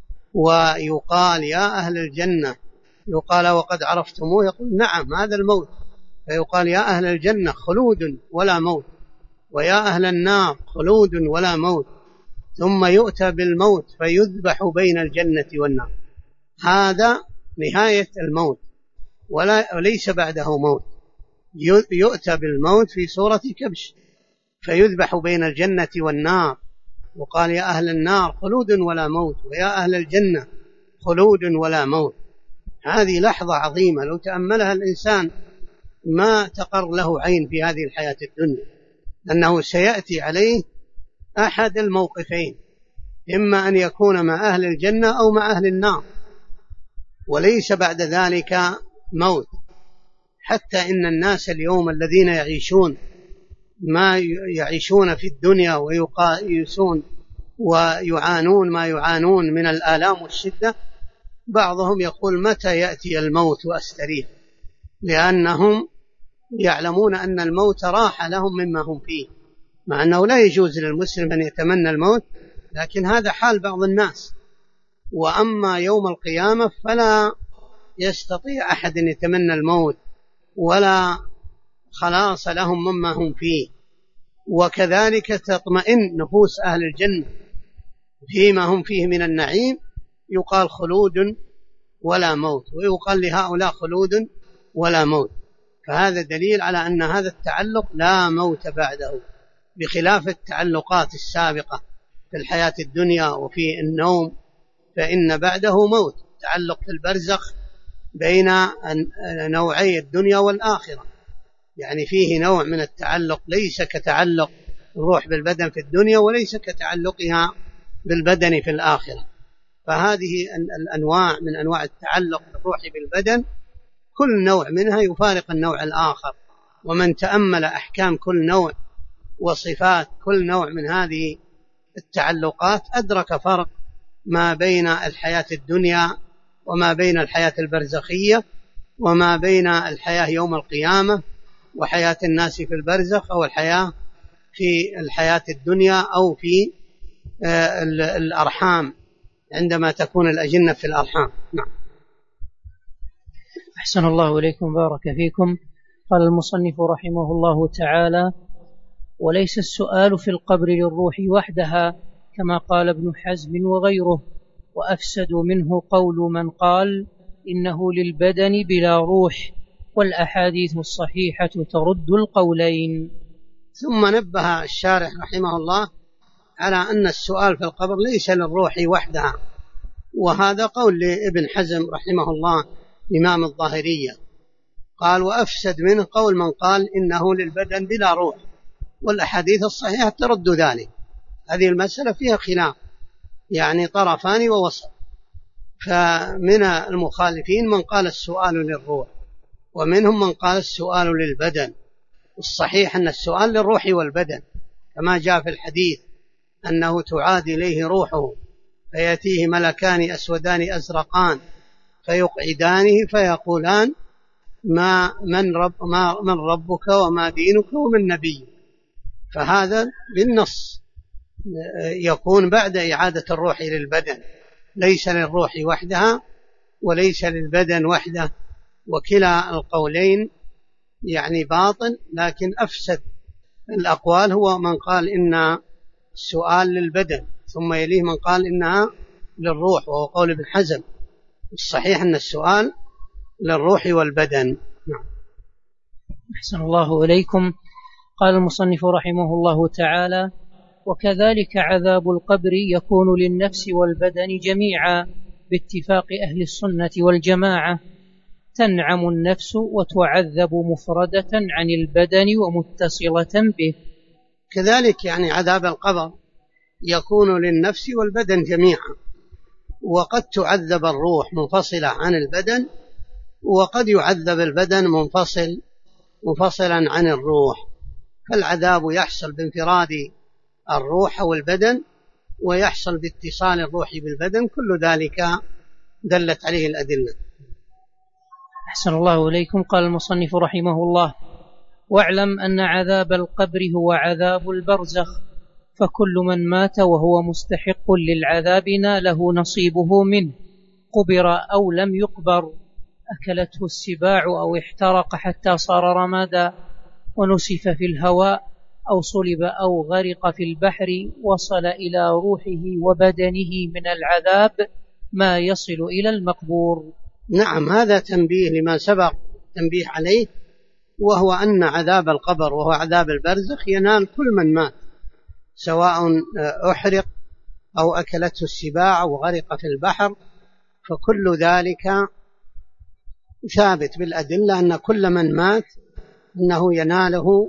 ويقال يا أهل الجنة، يقال وقد عرفتموه، يقول نعم هذا الموت، فيقال يا أهل الجنة خلود ولا موت، ويا أهل النار خلود ولا موت، ثم يؤتى بالموت فيذبح بين الجنة والنار. هذا نهاية الموت، وليس بعده موت. يؤتى بالموت في صورة كبش فيذبح بين الجنة والنار، وقال يا أهل النار خلود ولا موت، ويا أهل الجنة خلود ولا موت. هذه لحظة عظيمة لو تأملها الإنسان ما تقر له عين في هذه الحياة الدنيا، أنه سيأتي عليه أحد الموقفين، إما أن يكون مع أهل الجنة أو مع أهل النار، وليس بعد ذلك موت. حتى إن الناس اليوم الذين يعيشون ما يعيشون في الدنيا ويقايسون ويعانون ما يعانون من الآلام والشدة، بعضهم يقول متى يأتي الموت وأستريح، لأنهم يعلمون أن الموت راح لهم مما هم فيه، مع أنه لا يجوز للمسلم أن يتمنى الموت، لكن هذا حال بعض الناس. وأما يوم القيامة فلا يستطيع أحد أن يتمنى الموت، ولا خلاص لهم مما هم فيه. وكذلك تطمئن نفوس أهل الجنة فيما هم فيه من النعيم، يقال خلود ولا موت، ويقال لهؤلاء خلود ولا موت. فهذا دليل على أن هذا التعلق لا موت بعده، بخلاف التعلقات السابقة في الحياة الدنيا وفي النوم، فإن بعده موت. تعلق في البرزخ بين نوعي الدنيا والآخرة، يعني فيه نوع من التعلق ليس كتعلق الروح بالبدن في الدنيا، وليس كتعلقها بالبدن في الآخرة. فهذه الأنواع من أنواع التعلق بالروح بالبدن، كل نوع منها يفارق النوع الآخر، ومن تأمل أحكام كل نوع وصفات كل نوع من هذه التعلقات أدرك فرق ما بين الحياة الدنيا وما بين الحياة البرزخية وما بين الحياة يوم القيامة وحياة الناس في البرزخ أو الحياة في الحياة الدنيا أو في الأرحام عندما تكون الأجنة في الأرحام. نعم.
أحسن الله إليكم، بارك فيكم. قال المصنف رحمه الله تعالى: وليس السؤال في القبر للروح وحدها كما قال ابن حزم وغيره، وأفسد منه قول من قال إنه للبدن بلا روح، والأحاديث الصحيحة ترد القولين.
ثم نبه الشارح رحمه الله على أن السؤال في القبر ليس للروح وحدها، وهذا قول لابن حزم رحمه الله إمام الظاهرية، قال وأفسد منه قول من قال إنه للبدن بلا روح، والأحاديث الصحيحة ترد ذلك. هذه المسألة فيها خلاف، يعني طرفان ووسط، فمن المخالفين من قال السؤال للروح، ومنهم من قال السؤال للبدن. الصحيح أن السؤال للروح والبدن كما جاء في الحديث أنه تعاد إليه روحه فيأتيه ملكان أسودان أزرقان فيقعدانه فيقولان من ربك وما دينك ومن نبيك، فهذا بالنص يكون بعد إعادة الروح للبدن، ليس للروح وحدها وليس للبدن وحده، وكلا القولين يعني باطل، لكن أفسد الأقوال هو من قال إن السؤال للبدن، ثم يليه من قال إنها للروح، وهو قول ابن حزم. الصحيح أن السؤال للروح والبدن. نعم.
أحسن الله إليكم. قال المصنف رحمه الله تعالى: وكذلك عذاب القبر يكون للنفس والبدن جميعا باتفاق أهل السنة والجماعة، تنعم النفس وتعذب مفردة عن البدن ومتصلة به.
كذلك يعني عذاب القبر يكون للنفس والبدن جميعا، وقد تعذب الروح منفصلة عن البدن، وقد يعذب البدن منفصلا عن الروح، فالعذاب يحصل بانفراد الروح والبدن، ويحصل باتصال الروح بالبدن، كل ذلك دلت عليه الأدلة.
أحسن الله إليكم. قال المصنف رحمه الله: واعلم أن عذاب القبر هو عذاب البرزخ، فكل من مات وهو مستحق للعذاب ناله نصيبه منه، قبر أو لم يقبر، أكلته السباع أو احترق حتى صار رمادا، ونسف في الهواء أو صلب أو غرق في البحر، وصل إلى روحه وبدنه من العذاب ما يصل إلى المقبور.
نعم، هذا تنبيه لما سبق تنبيه عليه، وهو أن عذاب القبر وهو عذاب البرزخ ينال كل من مات، سواء أحرق أو أكلته السباع أو غرق في البحر، فكل ذلك ثابت بالأدلة أن كل من مات أنه يناله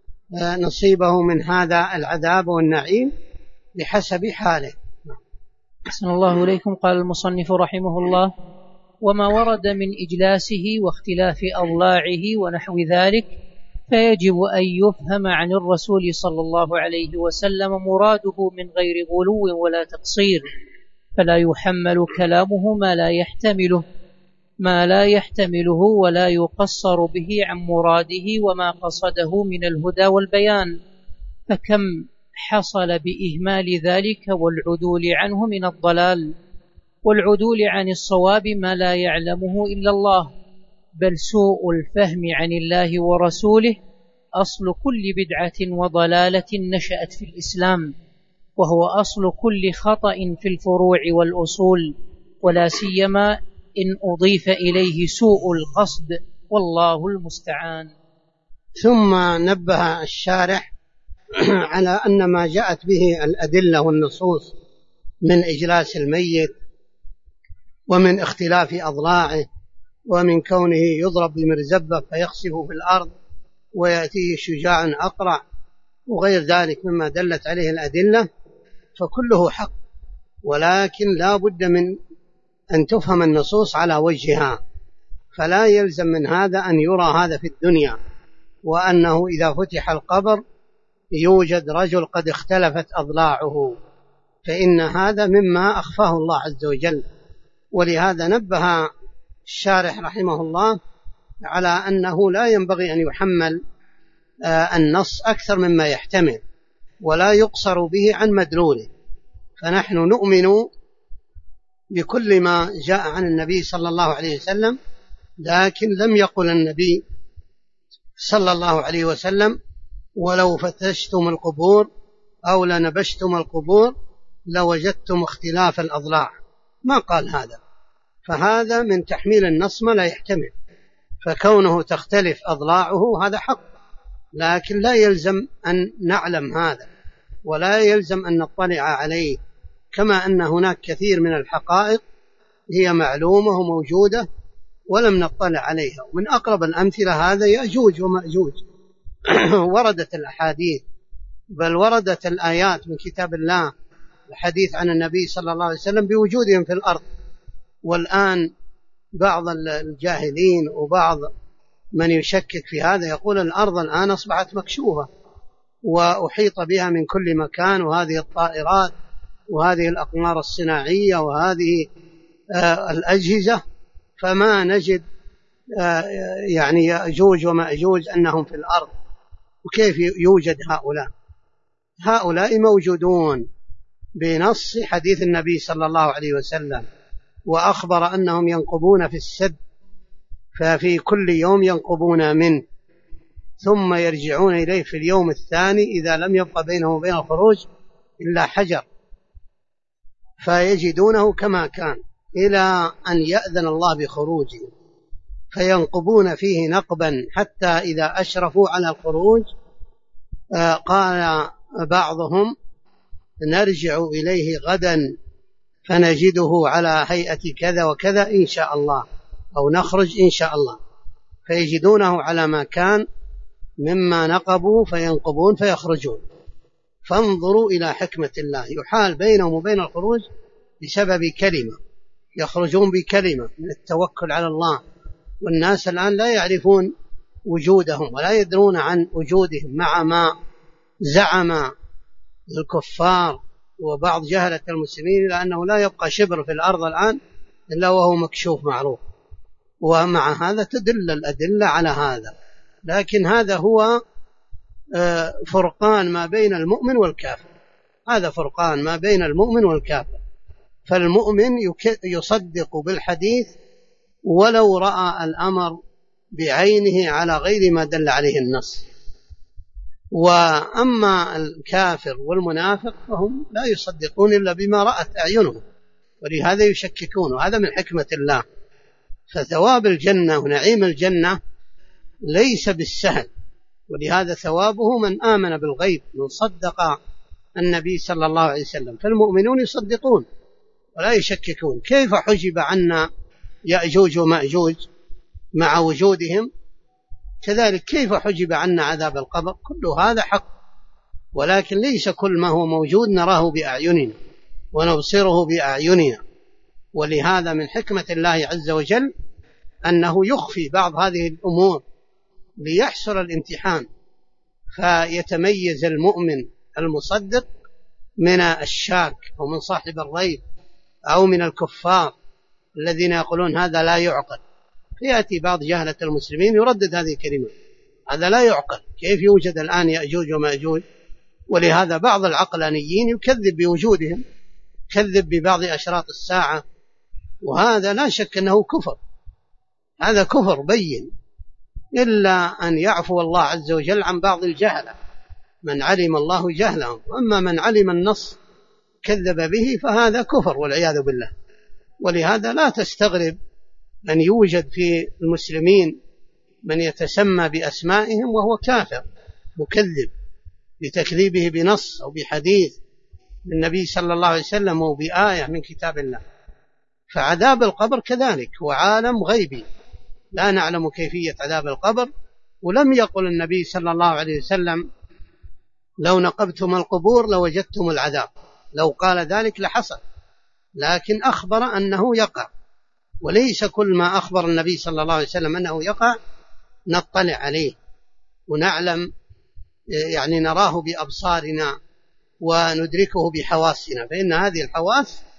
نصيبه من هذا العذاب والنعيم بحسب حاله.
أحسن الله إليكم. قال المصنف رحمه الله: وما ورد من إجلاسه واختلاف أضلاعه ونحو ذلك فيجب أن يفهم عن الرسول صلى الله عليه وسلم مراده من غير غلو ولا تقصير، فلا يحمل كلامه ما لا يحتمله ولا يقصر به عن مراده وما قصده من الهدى والبيان، فكم حصل بإهمال ذلك والعدول عنه من الضلال، والعدول عن الصواب ما لا يعلمه إلا الله، بل سوء الفهم عن الله ورسوله أصل كل بدعة وضلالة نشأت في الإسلام، وهو أصل كل خطأ في الفروع والأصول، ولا سيما إن أضيف إليه سوء القصد، والله المستعان.
ثم نبه الشارح على أن ما جاءت به الأدلة والنصوص من إجلاس الميت ومن اختلاف أضلاعه ومن كونه يضرب بمرزبة فيخسف في الأرض ويأتيه شجاع أقرع وغير ذلك مما دلت عليه الأدلة، فكله حق، ولكن لا بد من أن تفهم النصوص على وجهها، فلا يلزم من هذا أن يرى هذا في الدنيا، وأنه إذا فتح القبر يوجد رجل قد اختلفت أضلاعه، فإن هذا مما أخفاه الله عز وجل، ولهذا نبه الشارح رحمه الله على أنه لا ينبغي أن يحمل النص أكثر مما يحتمل ولا يقصر به عن مدلوله، فنحن نؤمن بكل ما جاء عن النبي صلى الله عليه وسلم، لكن لم يقل النبي صلى الله عليه وسلم ولو فتشتم القبور أو لنبشتم القبور لوجدتم اختلاف الأضلاع، ما قال هذا، فهذا من تحميل النص ما لا يحتمل، فكونه تختلف أضلاعه هذا حق، لكن لا يلزم أن نعلم هذا ولا يلزم أن نطلع عليه، كما أن هناك كثير من الحقائق هي معلومة وموجودة ولم نطلع عليها. ومن أقرب الأمثلة هذا يأجوج ومأجوج وردت الأحاديث بل وردت الآيات من كتاب الله الحديث عن النبي صلى الله عليه وسلم بوجودهم في الأرض. والآن بعض الجاهلين وبعض من يشكك في هذا يقول الأرض الآن أصبحت مكشوفة وأحيط بها من كل مكان، وهذه الطائرات وهذه الأقمار الصناعية وهذه الأجهزة، فما نجد يعني يأجوج ومأجوج أنهم في الأرض. وكيف يوجد هؤلاء موجودون بنص حديث النبي صلى الله عليه وسلم، وأخبر أنهم ينقبون في السد، ففي كل يوم ينقبون منه ثم يرجعون إليه في اليوم الثاني إذا لم يبق بينه وبين الخروج إلا حجر، فيجدونه كما كان إلى أن يأذن الله بخروجه، فينقبون فيه نقبا حتى إذا أشرفوا على الخروج قال بعضهم نرجع إليه غدا فنجده على هيئة كذا وكذا إن شاء الله، أو نخرج إن شاء الله، فيجدونه على ما كان مما نقبوا فينقبون فيخرجون. فانظروا إلى حكمة الله، يحال بينهم وبين الخروج بسبب كلمة، يخرجون بكلمة من التوكل على الله، والناس الآن لا يعرفون وجودهم ولا يدرون عن وجودهم، مع ما زعم الكفار وبعض جهلة المسلمين لأنه لا يبقى شبر في الأرض الآن إلا وهو مكشوف معروف، ومع هذا تدل الأدلة على هذا. لكن هذا هو فرقان ما بين المؤمن والكافر، هذا فرقان ما بين المؤمن والكافر، فالمؤمن يصدق بالحديث ولو رأى الأمر بعينه على غير ما دل عليه النص، وأما الكافر والمنافق فهم لا يصدقون إلا بما رأت أعينهم، ولهذا يشككون، وهذا من حكمة الله. فثواب الجنة ونعيم الجنة ليس بالسهل، ولهذا ثوابه من آمن بالغيب، من صدق النبي صلى الله عليه وسلم، فالمؤمنون يصدقون ولا يشككون. كيف حجب عنا يأجوج ومأجوج مع وجودهم؟ كذلك كيف حجب عنا عذاب القبر؟ كل هذا حق، ولكن ليس كل ما هو موجود نراه بأعيننا ونبصره بأعيننا، ولهذا من حكمة الله عز وجل أنه يخفي بعض هذه الأمور ليحصل الامتحان، فيتميز المؤمن المصدق من الشاك أو من صاحب الريب أو من الكفار الذين يقولون هذا لا يعقل. فيأتي بعض جهلة المسلمين يردد هذه الكلمة، هذا لا يعقل، كيف يوجد الآن يأجوج ومأجوج؟ ولهذا بعض العقلانيين يكذب بوجودهم، يكذب ببعض أشراط الساعة، وهذا لا شك أنه كفر، هذا كفر بين، إلا أن يعفو الله عز وجل عن بعض الجهلة من علم الله جهلهم، وأما من علم النص كذب به فهذا كفر والعياذ بالله. ولهذا لا تستغرب أن يوجد في المسلمين من يتسمى بأسمائهم وهو كافر مكذب بتكذيبه بنص أو بحديث النبي صلى الله عليه وسلم أو بآية من كتاب الله. فعذاب القبر كذلك هو عالم غيبي، لا نعلم كيفية عذاب القبر، ولم يقل النبي صلى الله عليه وسلم لو نقبتم القبور لوجدتم العذاب، لو قال ذلك لحصل، لكن أخبر أنه يقع، وليس كل ما أخبر النبي صلى الله عليه وسلم أنه يقع نطلع عليه ونعلم، يعني نراه بأبصارنا وندركه بحواسنا، فإن هذه الحواس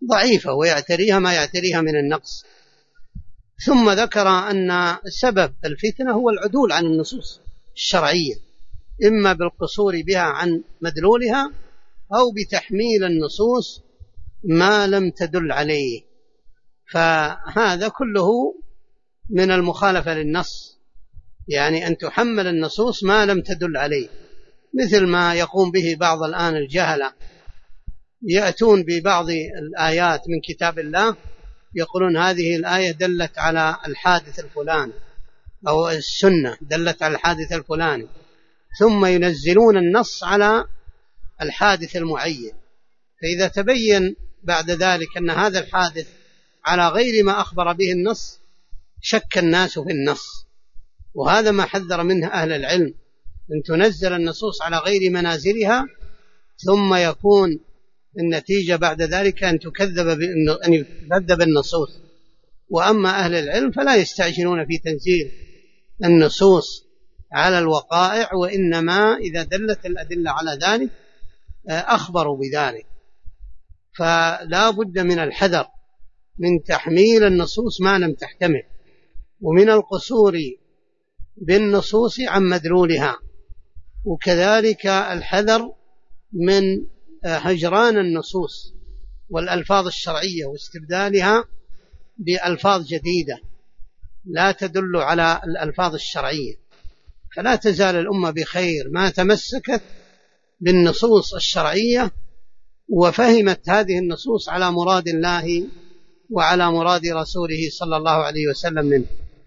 ضعيفة ويعتريها ما يعتريها من النقص. ثم ذكر أن سبب الفتنة هو العدول عن النصوص الشرعية، إما بالقصور بها عن مدلولها أو بتحميل النصوص ما لم تدل عليه، فهذا كله من المخالفة للنص، يعني أن تحمل النصوص ما لم تدل عليه، مثل ما يقوم به بعض الآن الجهلة، يأتون ببعض الآيات من كتاب الله يقولون هذه الآية دلت على الحادث الفلاني، أو السنة دلت على الحادث الفلاني، ثم ينزلون النص على الحادث المعين، فإذا تبين بعد ذلك أن هذا الحادث على غير ما أخبر به النص شك الناس في النص، وهذا ما حذر منه أهل العلم، أن تنزل النصوص على غير منازلها ثم يكون النتيجة بعد ذلك أن يكذب النصوص. وأما أهل العلم فلا يستعجلون في تنزيل النصوص على الوقائع، وإنما إذا دلت الأدلة على ذلك أخبروا بذلك. فلا بد من الحذر من تحميل النصوص ما لم تحتمل، ومن القصور بالنصوص عن مدلولها، وكذلك الحذر من هجران النصوص والألفاظ الشرعية واستبدالها بألفاظ جديدة لا تدل على الألفاظ الشرعية. فلا تزال الأمة بخير ما تمسكت بالنصوص الشرعية وفهمت هذه النصوص على مراد الله وعلى مراد رسوله صلى الله عليه وسلم منه.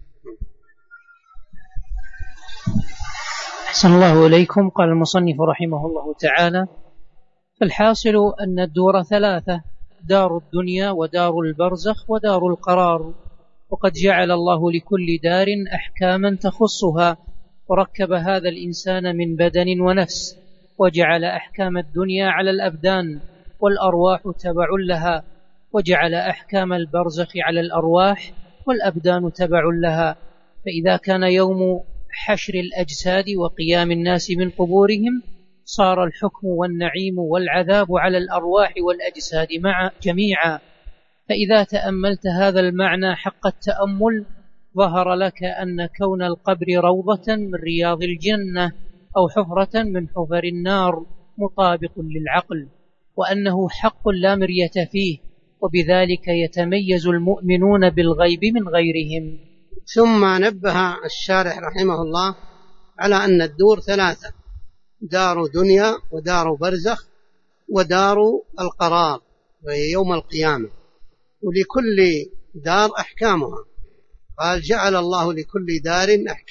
أحسن الله إليكم. قال المصنف رحمه الله تعالى: فالحاصل أن الدور ثلاثة: دار الدنيا ودار البرزخ ودار القرار، وقد جعل الله لكل دار أحكاما تخصها، وركب هذا الإنسان من بدن ونفس، وجعل أحكام الدنيا على الأبدان والأرواح تبع لها، وجعل أحكام البرزخ على الأرواح والأبدان تبع لها. فإذا كان يوم حشر الأجساد وقيام الناس من قبورهم صار الحكم والنعيم والعذاب على الأرواح والأجساد جميعا. فإذا تأملت هذا المعنى حق التأمل ظهر لك أن كون القبر روضة من رياض الجنة أو حفرة من حفر النار مطابق للعقل، وأنه حق لا مرية فيه، وبذلك يتميز المؤمنون بالغيب من غيرهم.
ثم نبه الشارح رحمه الله على أن الدور ثلاثة: دار دنيا ودار برزخ ودار القرار وهي يوم القيامة، ولكل دار أحكامها. قال: جعل الله لكل دار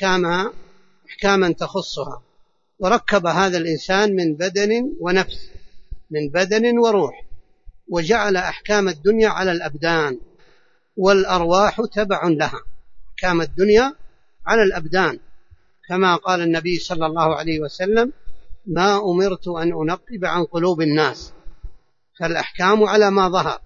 أحكاما تخصها، وركب هذا الإنسان من بدن ونفس، من بدن وروح، وجعل أحكام الدنيا على الأبدان والأرواح تبع لها. أحكام الدنيا على الأبدان، كما قال النبي صلى الله عليه وسلم: ما أمرت أن أنقب عن قلوب الناس، فالأحكام على ما ظهر،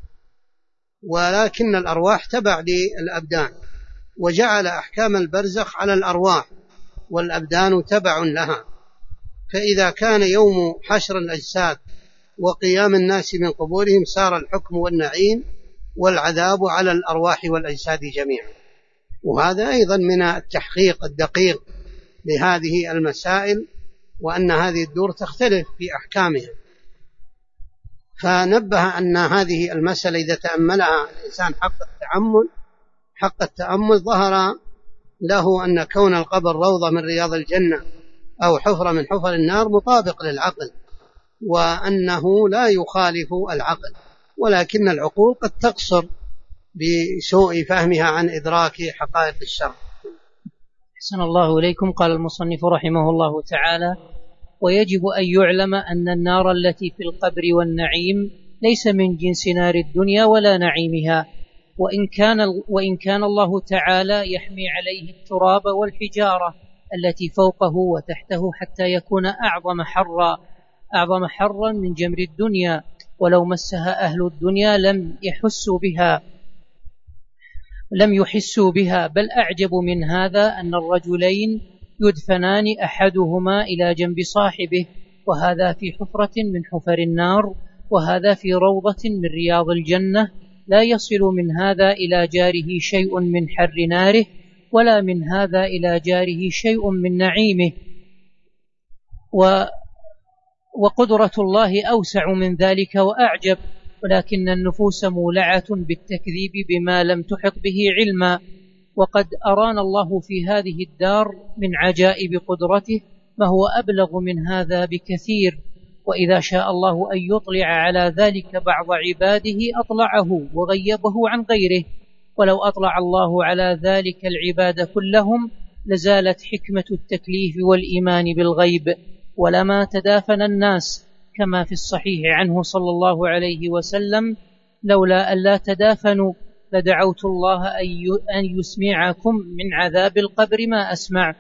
ولكن الأرواح تبع للأبدان. وجعل أحكام البرزخ على الأرواح والأبدان تبع لها. فإذا كان يوم حشر الأجساد وقيام الناس من قبورهم صار الحكم والنعيم والعذاب على الأرواح والأجساد جميعا. وهذا أيضا من التحقيق الدقيق لهذه المسائل، وأن هذه الدور تختلف في أحكامها. فنبه أن هذه المسألة إذا تأملها الإنسان حق التأمل ظهر له أن كون القبر روضة من رياض الجنة أو حفرة من حفر النار مطابق للعقل، وأنه لا يخالف العقل، ولكن العقول قد تقصر بسوء فهمها عن إدراك حقائق الشرع.
أحسن الله إليكم. قال المصنف رحمه الله تعالى: ويجب أن يعلم أن النار التي في القبر والنعيم ليس من جنس نار الدنيا ولا نعيمها، وإن كان الله تعالى يحمي عليه التراب والحجارة التي فوقه وتحته حتى يكون أعظم حرا من جمر الدنيا، ولو مسها أهل الدنيا لم يحسوا بها. بل أعجب من هذا أن الرجلين يدفنان أحدهما إلى جنب صاحبه، وهذا في حفرة من حفر النار، وهذا في روضة من رياض الجنة، لا يصل من هذا إلى جاره شيء من حر ناره، ولا من هذا إلى جاره شيء من نعيمه. وقدرة الله أوسع من ذلك وأعجب، ولكن النفوس مولعة بالتكذيب بما لم تحط به علما. وقد أرانا الله في هذه الدار من عجائب قدرته ما هو أبلغ من هذا بكثير، وإذا شاء الله أن يطلع على ذلك بعض عباده أطلعه وغيبه عن غيره، ولو أطلع الله على ذلك العباد كلهم لزالت حكمة التكليف والإيمان بالغيب، ولما تدافن الناس، كما في الصحيح عنه صلى الله عليه وسلم: لولا أن لا تدافنوا لدعوت الله أن يسمعكم من عذاب القبر ما أسمع.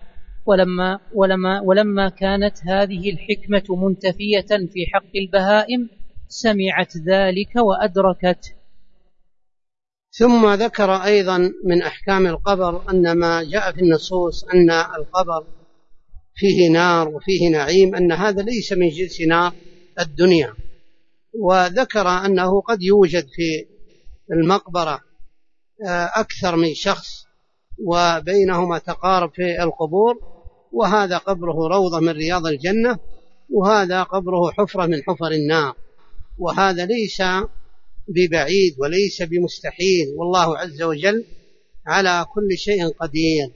ولما كانت هذه الحكمة منتفية في حق البهائم سمعت ذلك وأدركت.
ثم ذكر أيضا من أحكام القبر أن ما جاء في النصوص أن القبر فيه نار وفيه نعيم، أن هذا ليس من جنس نار الدنيا. وذكر أنه قد يوجد في المقبرة أكثر من شخص وبينهما تقارب في القبور، وهذا قبره روضة من رياض الجنة، وهذا قبره حفرة من حفر النار، وهذا ليس ببعيد وليس بمستحيل، والله عز وجل على كل شيء قدير.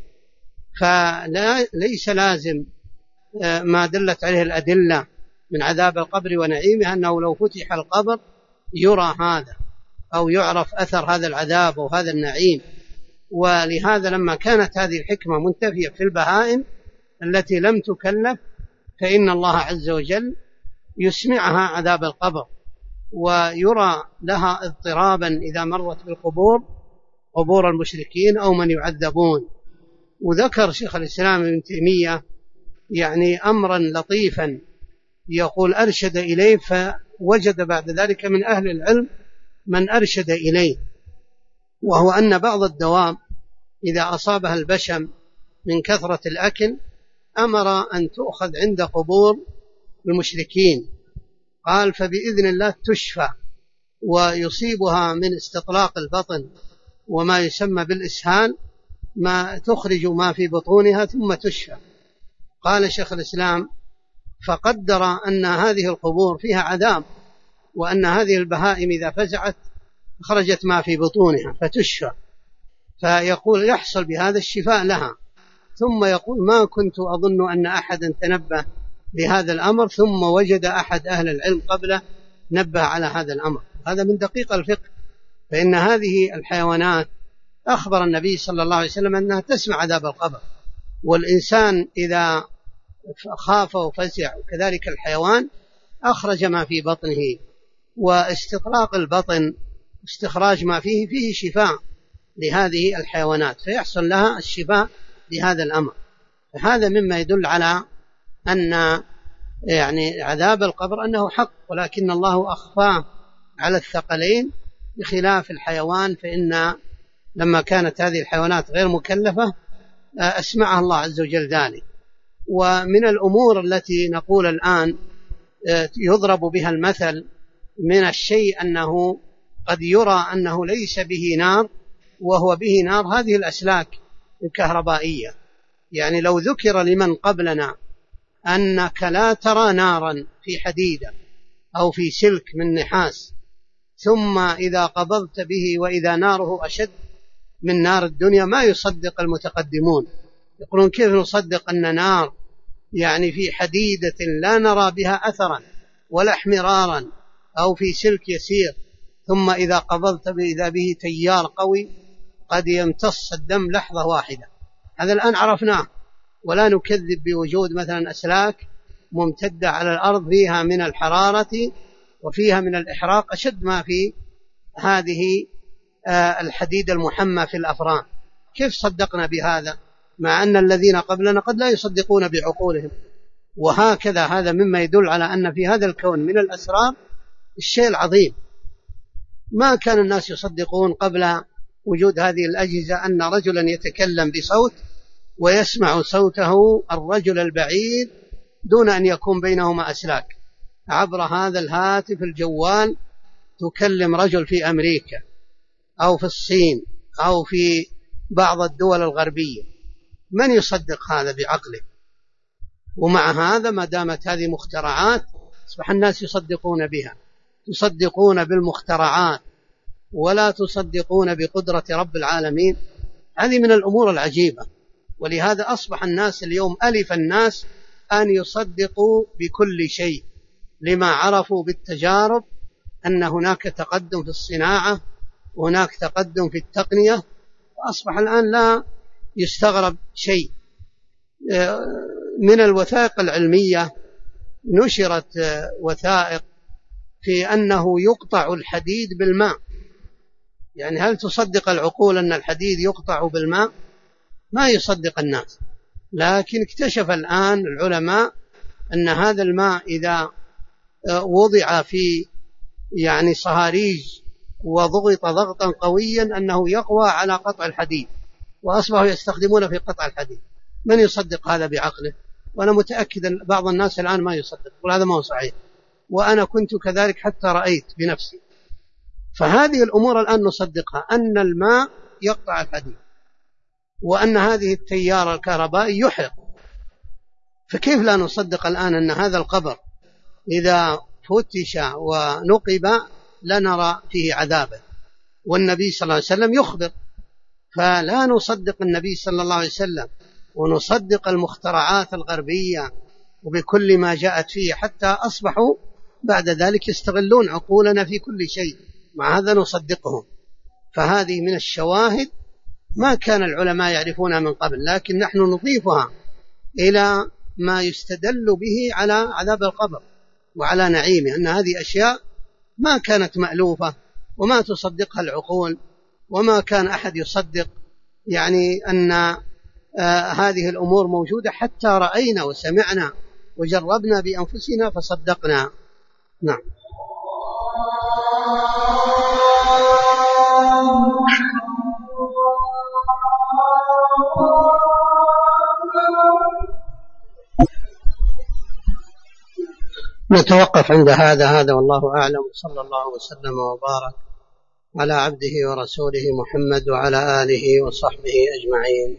فليس لازم ما دلت عليه الأدلة من عذاب القبر ونعيمه أنه لو فتح القبر يرى هذا أو يعرف أثر هذا العذاب أو هذا النعيم. ولهذا لما كانت هذه الحكمة منتفية في البهائم التي لم تكلف، فإن الله عز وجل يسمعها عذاب القبر، ويرى لها اضطرابا إذا مرت بالقبور، قبور المشركين أو من يعذبون. وذكر شيخ الإسلام ابن تيمية يعني أمرا لطيفا، يقول: أرشد إليه، فوجد بعد ذلك من أهل العلم من أرشد إليه، وهو أن بعض الدواب إذا أصابها البشم من كثرة الأكل أمر أن تؤخذ عند قبور المشركين، قال: فبإذن الله تشفى، ويصيبها من استطلاق البطن وما يسمى بالإسهال، ما تخرج ما في بطونها ثم تشفى. قال شيخ الإسلام: فقدر أن هذه القبور فيها عذاب، وأن هذه البهائم إذا فزعت خرجت ما في بطونها فتشفى، فيقول يحصل بهذا الشفاء لها. ثم يقول: ما كنت أظن أن أحدا تنبه بهذا الأمر، ثم وجد أحد أهل العلم قبله نبه على هذا الأمر. هذا من دقيق الفقه، فإن هذه الحيوانات أخبر النبي صلى الله عليه وسلم أنها تسمع عذاب القبر، والإنسان إذا خاف وفزع وكذلك الحيوان أخرج ما في بطنه، واستطلاق البطن استخراج ما فيه شفاء لهذه الحيوانات، فيحصل لها الشفاء بهذا الأمر. فهذا مما يدل على أن يعني عذاب القبر أنه حق، ولكن الله أخفاه على الثقلين بخلاف الحيوان، فإن لما كانت هذه الحيوانات غير مكلفة أسمعها الله عز وجل ذلك. ومن الأمور التي نقول الآن يضرب بها المثل من الشيء أنه قد يرى أنه ليس به نار وهو به نار، هذه الأسلاك الكهربائية. يعني لو ذكر لمن قبلنا أنك لا ترى نارا في حديدة أو في سلك من نحاس، ثم إذا قبضت به وإذا ناره أشد من نار الدنيا، ما يصدق المتقدمون، يقولون: كيف نصدق أن نار يعني في حديدة لا نرى بها أثرا ولا احمرارا أو في سلك يسير، ثم إذا قبضت إذا به تيار قوي قد يمتص الدم لحظة واحدة. هذا الآن عرفناه، ولا نكذب بوجود مثلا أسلاك ممتدة على الأرض فيها من الحرارة وفيها من الإحراق أشد ما في هذه الحديد المحمى في الأفران. كيف صدقنا بهذا مع أن الذين قبلنا قد لا يصدقون بعقولهم؟ وهكذا هذا مما يدل على أن في هذا الكون من الأسرار الشيء العظيم. ما كان الناس يصدقون قبل وجود هذه الأجهزة أن رجلا يتكلم بصوت ويسمع صوته الرجل البعيد دون أن يكون بينهما أسلاك. عبر هذا الهاتف الجوال تكلم رجل في أمريكا أو في الصين أو في بعض الدول الغربية، من يصدق هذا بعقله؟ ومع هذا ما دامت هذه مخترعات أصبح الناس يصدقون بها، تصدقون بالمخترعات ولا تصدقون بقدرة رب العالمين. هذه من الأمور العجيبة. ولهذا أصبح الناس اليوم ألف الناس أن يصدقوا بكل شيء، لما عرفوا بالتجارب أن هناك تقدم في الصناعة وهناك تقدم في التقنية، وأصبح الآن لا يستغرب شيء. من الوثائق العلمية نشرت وثائق في أنه يقطع الحديد بالماء. يعني هل تصدق العقول أن الحديد يقطع بالماء؟ ما يصدق الناس. لكن اكتشف الآن العلماء أن هذا الماء إذا وضع في صهاريج وضغط ضغطا قويا أنه يقوى على قطع الحديد، وأصبحوا يستخدمون في قطع الحديد. من يصدق هذا بعقله؟ وأنا متأكد أن بعض الناس الآن ما يصدق، وهذا ما هو صحيح، وأنا كنت كذلك حتى رأيت بنفسي. فهذه الأمور الآن نصدقها، أن الماء يقطع الحديد، وأن هذه التيار الكهربائي يحرق. فكيف لا نصدق الآن أن هذا القبر إذا فتش ونقب لنرى فيه عذابا، والنبي صلى الله عليه وسلم يخبر؟ فلا نصدق النبي صلى الله عليه وسلم ونصدق المخترعات الغربية وبكل ما جاءت فيه، حتى أصبحوا بعد ذلك يستغلون عقولنا في كل شيء، مع هذا نصدقهم. فهذه من الشواهد ما كان العلماء يعرفونها من قبل، لكن نحن نضيفها إلى ما يستدل به على عذاب القبر وعلى نعيمه، أن هذه أشياء ما كانت مألوفة وما تصدقها العقول، وما كان أحد يصدق أن هذه الأمور موجودة، حتى رأينا وسمعنا وجربنا بأنفسنا فصدقنا. نعم. نتوقف عند هذا والله أعلم، صلى الله وسلم وبارك على عبده ورسوله محمد وعلى آله وصحبه أجمعين.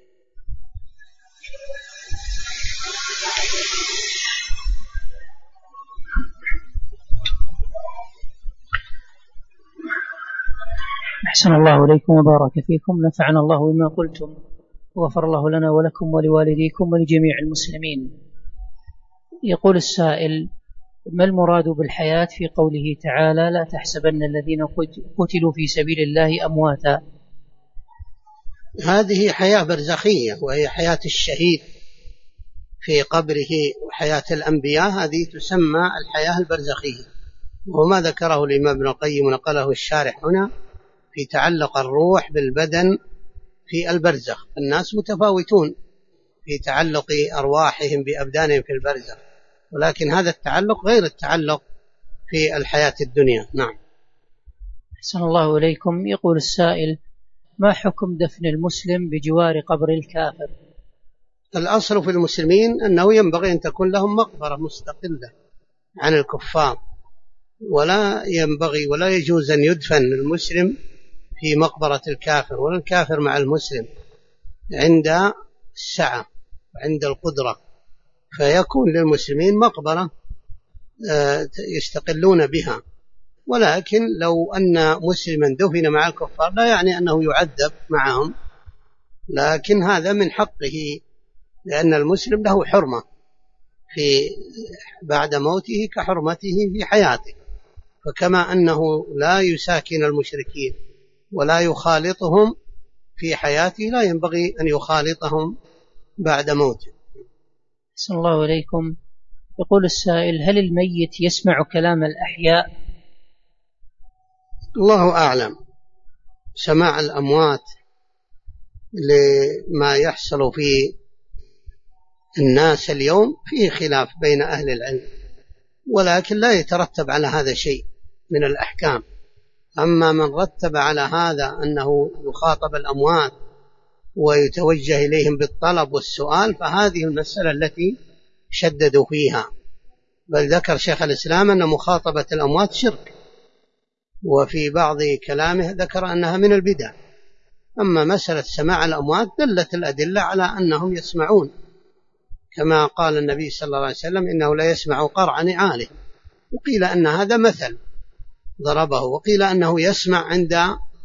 أحسن الله إليكم وبارك فيكم، نفعنا الله بما قلتم وغفر الله لنا ولكم ولوالديكم ولجميع المسلمين. يقول السائل: ما المراد بالحياة في قوله تعالى: لا تحسبن الذين قتلوا في سبيل الله أمواتا؟
هذه حياة برزخية، وهي حياة الشهيد في قبره، وحياة الأنبياء هذه تسمى الحياة البرزخية. وما ذكره الإمام ابن القيم ونقله الشارح هنا في تعلق الروح بالبدن في البرزخ. الناس متفاوتون في تعلق أرواحهم بأبدانهم في البرزخ، ولكن هذا التعلق غير التعلق في الحياة الدنيا. نعم.
أحسن الله إليكم. يقول السائل: ما حكم دفن المسلم بجوار قبر الكافر؟
الأصل في المسلمين أنه ينبغي أن تكون لهم مقبرة مستقلة عن الكفار، ولا ينبغي ولا يجوز أن يدفن المسلم في مقبرة الكافر، ولا الكافر مع المسلم عند السعة وعند القدرة، فيكون للمسلمين مقبرة يستقلون بها. ولكن لو أن مسلما دفن مع الكفار لا يعني أنه يعذب معهم، لكن هذا من حقه، لأن المسلم له حرمة في بعد موته كحرمته في حياته. فكما أنه لا يساكن المشركين ولا يخالطهم في حياته، لا ينبغي أن يخالطهم بعد موته.
أحسن الله إليكم. يقول السائل: هل الميت يسمع كلام الأحياء؟
الله أعلم. سماع الأموات لما يحصل في الناس اليوم فيه خلاف بين أهل العلم، ولكن لا يترتب على هذا شيء من الأحكام. أما من رتب على هذا أنه يخاطب الأموات ويتوجه إليهم بالطلب والسؤال، فهذه المسألة التي شددوا فيها. بل ذكر شيخ الإسلام أن مخاطبة الأموات شرك، وفي بعض كلامه ذكر أنها من البدع. أما مسألة سماع الأموات دلت الأدلة على أنهم يسمعون، كما قال النبي صلى الله عليه وسلم إنه لا يسمع قرع نعاله، وقيل أن هذا مثل ضربه، وقيل أنه يسمع عند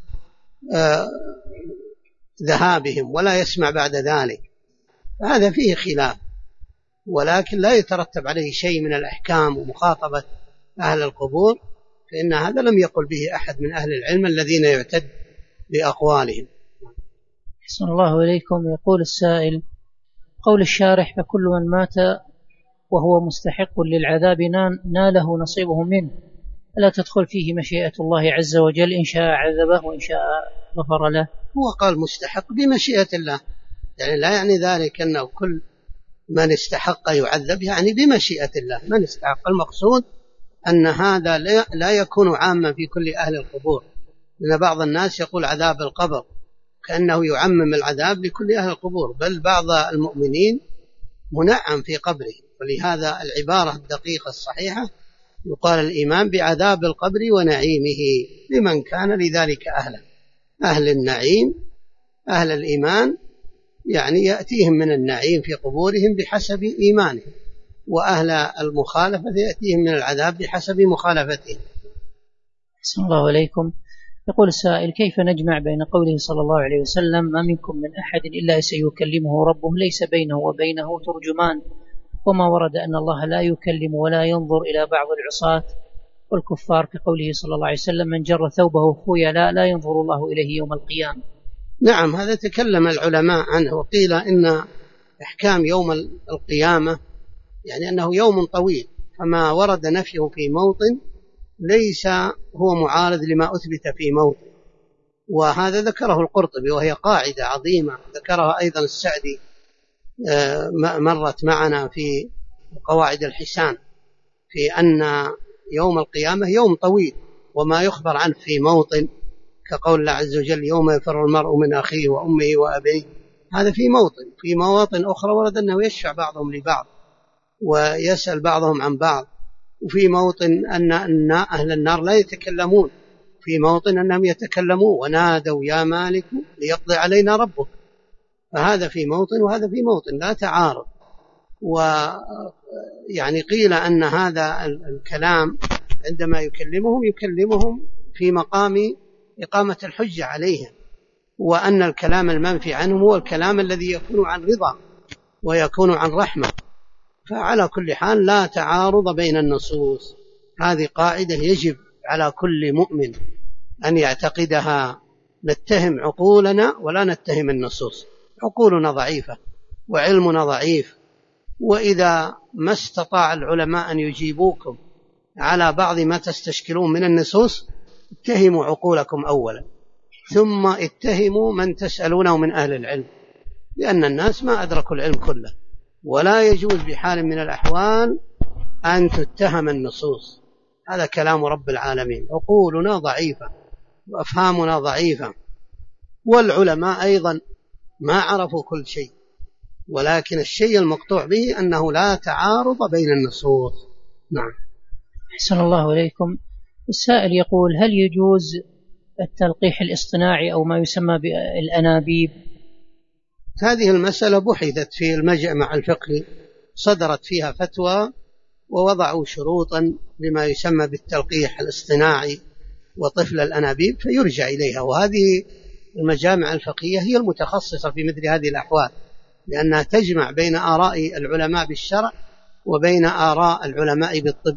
ذهابهم ولا يسمع بعد ذلك، هذا فيه خلاف، ولكن لا يترتب عليه شيء من الأحكام ومخاطبة أهل القبور، فإن هذا لم يقل به أحد من أهل العلم الذين يعتد بأقوالهم.
أحسن الله إليكم. يقول السائل: قول الشارح فكل من مات وهو مستحق للعذاب ناله نصيبه منه، ألا تدخل فيه مشيئة الله عز وجل إن شاء عذبه وإن شاء غفر له؟
هو قال مستحق بمشيئة الله، يعني لا يعني ذلك أنه كل من استحق يعذب، يعني بمشيئة الله من استحق. المقصود أن هذا لا يكون عاما في كل أهل القبور، لأن بعض الناس يقول عذاب القبر كأنه يعمم العذاب لكل أهل القبور، بل بعض المؤمنين منعم في قبره، ولهذا العبارة الدقيقة الصحيحة يقال الإيمان بعذاب القبر ونعيمه لمن كان لذلك أهلا. أهل النعيم أهل الإيمان يعني يأتيهم من النعيم في قبورهم بحسب إيمانهم، وأهل المخالفة يأتيهم من العذاب بحسب مخالفتهم.
أحسن الله عليكم. يقول السائل: كيف نجمع بين قوله صلى الله عليه وسلم ما منكم من أحد إلا سيكلمه ربه ليس بينه وبينه ترجمان، وما ورد أن الله لا يكلم ولا ينظر إلى بعض العصاة والكفار كقوله صلى الله عليه وسلم: من جر ثوبه خيلا لا ينظر الله إليه يوم القيامة؟
نعم، هذا تكلم العلماء عنه، وقيل إن إحكام يوم القيامة يعني أنه يوم طويل، فما ورد نفيه في موطن ليس هو معارض لما أثبت في موطن، وهذا ذكره القرطبي وهي قاعدة عظيمة ذكرها أيضا السعدي، مرت معنا في قواعد الحسان، في أن يوم القيامة يوم طويل، وما يخبر عنه في موطن كقول الله عز وجل: يوم يفر المرء من أخيه وأمه وأبيه، هذا في موطن. في مواطن أخرى ورد أنه يشفع بعضهم لبعض ويسأل بعضهم عن بعض، وفي موطن أن أهل النار لا يتكلمون، في موطن أنهم يتكلمون ونادوا يا مالك ليقضي علينا ربك، فهذا في موطن وهذا في موطن لا تعارض. ويعني قيل أن هذا الكلام عندما يكلمهم في مقام إقامة الحجة عليهم، وأن الكلام المنفي عنهم هو الكلام الذي يكون عن رضا ويكون عن رحمة، فعلى كل حال لا تعارض بين النصوص. هذه قاعدة يجب على كل مؤمن أن يعتقدها، نتهم عقولنا ولا نتهم النصوص. عقولنا ضعيفة وعلمنا ضعيف، وإذا ما استطاع العلماء أن يجيبوكم على بعض ما تستشكلون من النصوص اتهموا عقولكم أولا، ثم اتهموا من تسألونه من أهل العلم، لأن الناس ما أدركوا العلم كله، ولا يجوز بحال من الأحوال أن تتهم النصوص. هذا كلام رب العالمين. عقولنا ضعيفة وأفهامنا ضعيفة، والعلماء أيضا ما عرفوا كل شيء، ولكن الشيء المقطوع به أنه لا تعارض بين النصوص. نعم.
أحسن الله إليكم. السائل يقول: هل يجوز التلقيح الاصطناعي أو ما يسمى بالأنابيب؟
هذه المسألة بحثت في المجمع الفقهي، صدرت فيها فتوى ووضعوا شروطا لما يسمى بالتلقيح الاصطناعي وطفل الأنابيب، فيرجع إليها. وهذه المجامع الفقهية هي المتخصصة في مثل هذه الأحوال، لأنها تجمع بين آراء العلماء بالشرع وبين آراء العلماء بالطب.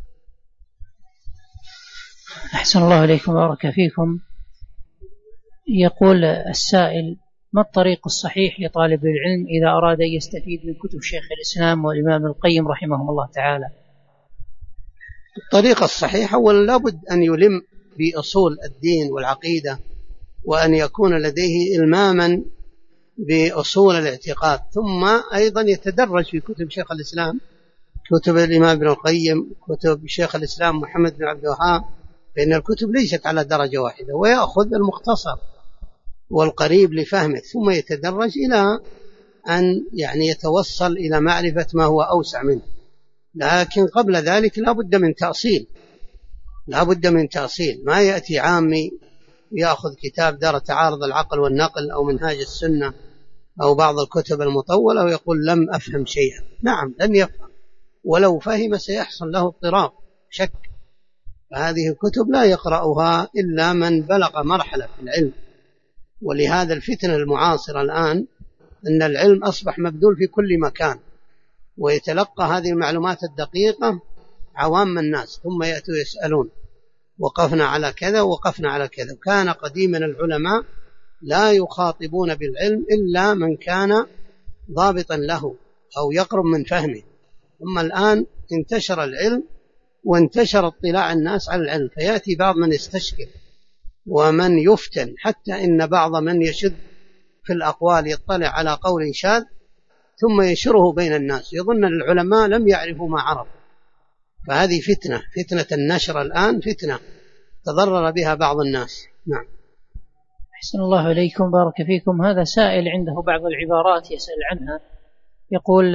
أحسن الله إليكم وبارك فيكم. يقول السائل: ما الطريق الصحيح لطالب العلم إذا أراد أن يستفيد من كتب شيخ الإسلام والإمام القيم رحمهم الله تعالى؟
الطريق الصحيح أولا لابد أن يلم بأصول الدين والعقيدة، وأن يكون لديه إلماما بأصول الاعتقاد، ثم أيضا يتدرج في كتب شيخ الإسلام، كتب الإمام ابن القيم، كتب شيخ الإسلام محمد بن عبد الوهاب، فإن الكتب ليست على درجة واحدة، ويأخذ المختصر والقريب لفهمه، ثم يتدرج إلى أن يعني يتوصل إلى معرفة ما هو أوسع منه، لكن قبل ذلك لا بد من تأصيل، لا بد من تأصيل. ما يأتي عامي يأخذ كتاب دار تعارض العقل والنقل أو منهاج السنة أو بعض الكتب المطولة ويقول لم أفهم شيئا. نعم لن يفهم، ولو فهم سيحصل له اضطراب شك. فهذه الكتب لا يقرأها إلا من بلغ مرحلة في العلم. ولهذا الفتنة المعاصرة الآن أن العلم أصبح مبذول في كل مكان، ويتلقى هذه المعلومات الدقيقة عوام الناس، ثم يأتوا يسألون وقفنا على كذا وقفنا على كذا. كان قديما العلماء لا يخاطبون بالعلم إلا من كان ضابطا له أو يقرب من فهمه. ثم الآن انتشر العلم وانتشر اطلاع الناس على العلم، فيأتي بعض من يستشكل ومن يفتن، حتى إن بعض من يشد في الأقوال يطلع على قول شاذ ثم ينشره بين الناس، يظن العلماء لم يعرفوا ما عرفوا. فهذه فتنة النشر الآن فتنة تضرر بها بعض الناس. نعم.
أحسن الله إليكم، بارك فيكم. هذا سائل عنده بعض العبارات يسأل عنها، يقول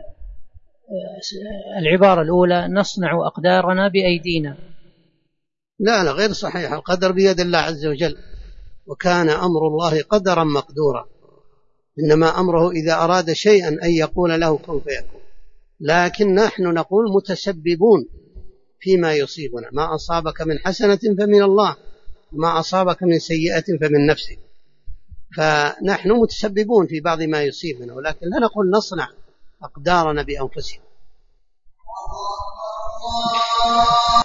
العبارة الأولى نصنع أقدارنا بأيدينا.
لا غير صحيح. القدر بيد الله عز وجل، وكان أمر الله قدرا مقدورا. إنما أمره إذا أراد شيئا أن يقول له كن فيكون. لكن نحن نقول متسببون فيما يصيبنا. ما أصابك من حسنة فمن الله، وما أصابك من سيئة فمن نفسك. فنحن متسببون في بعض ما يصيبنا، ولكن لا نقول نصنع أقدارنا بأنفسنا.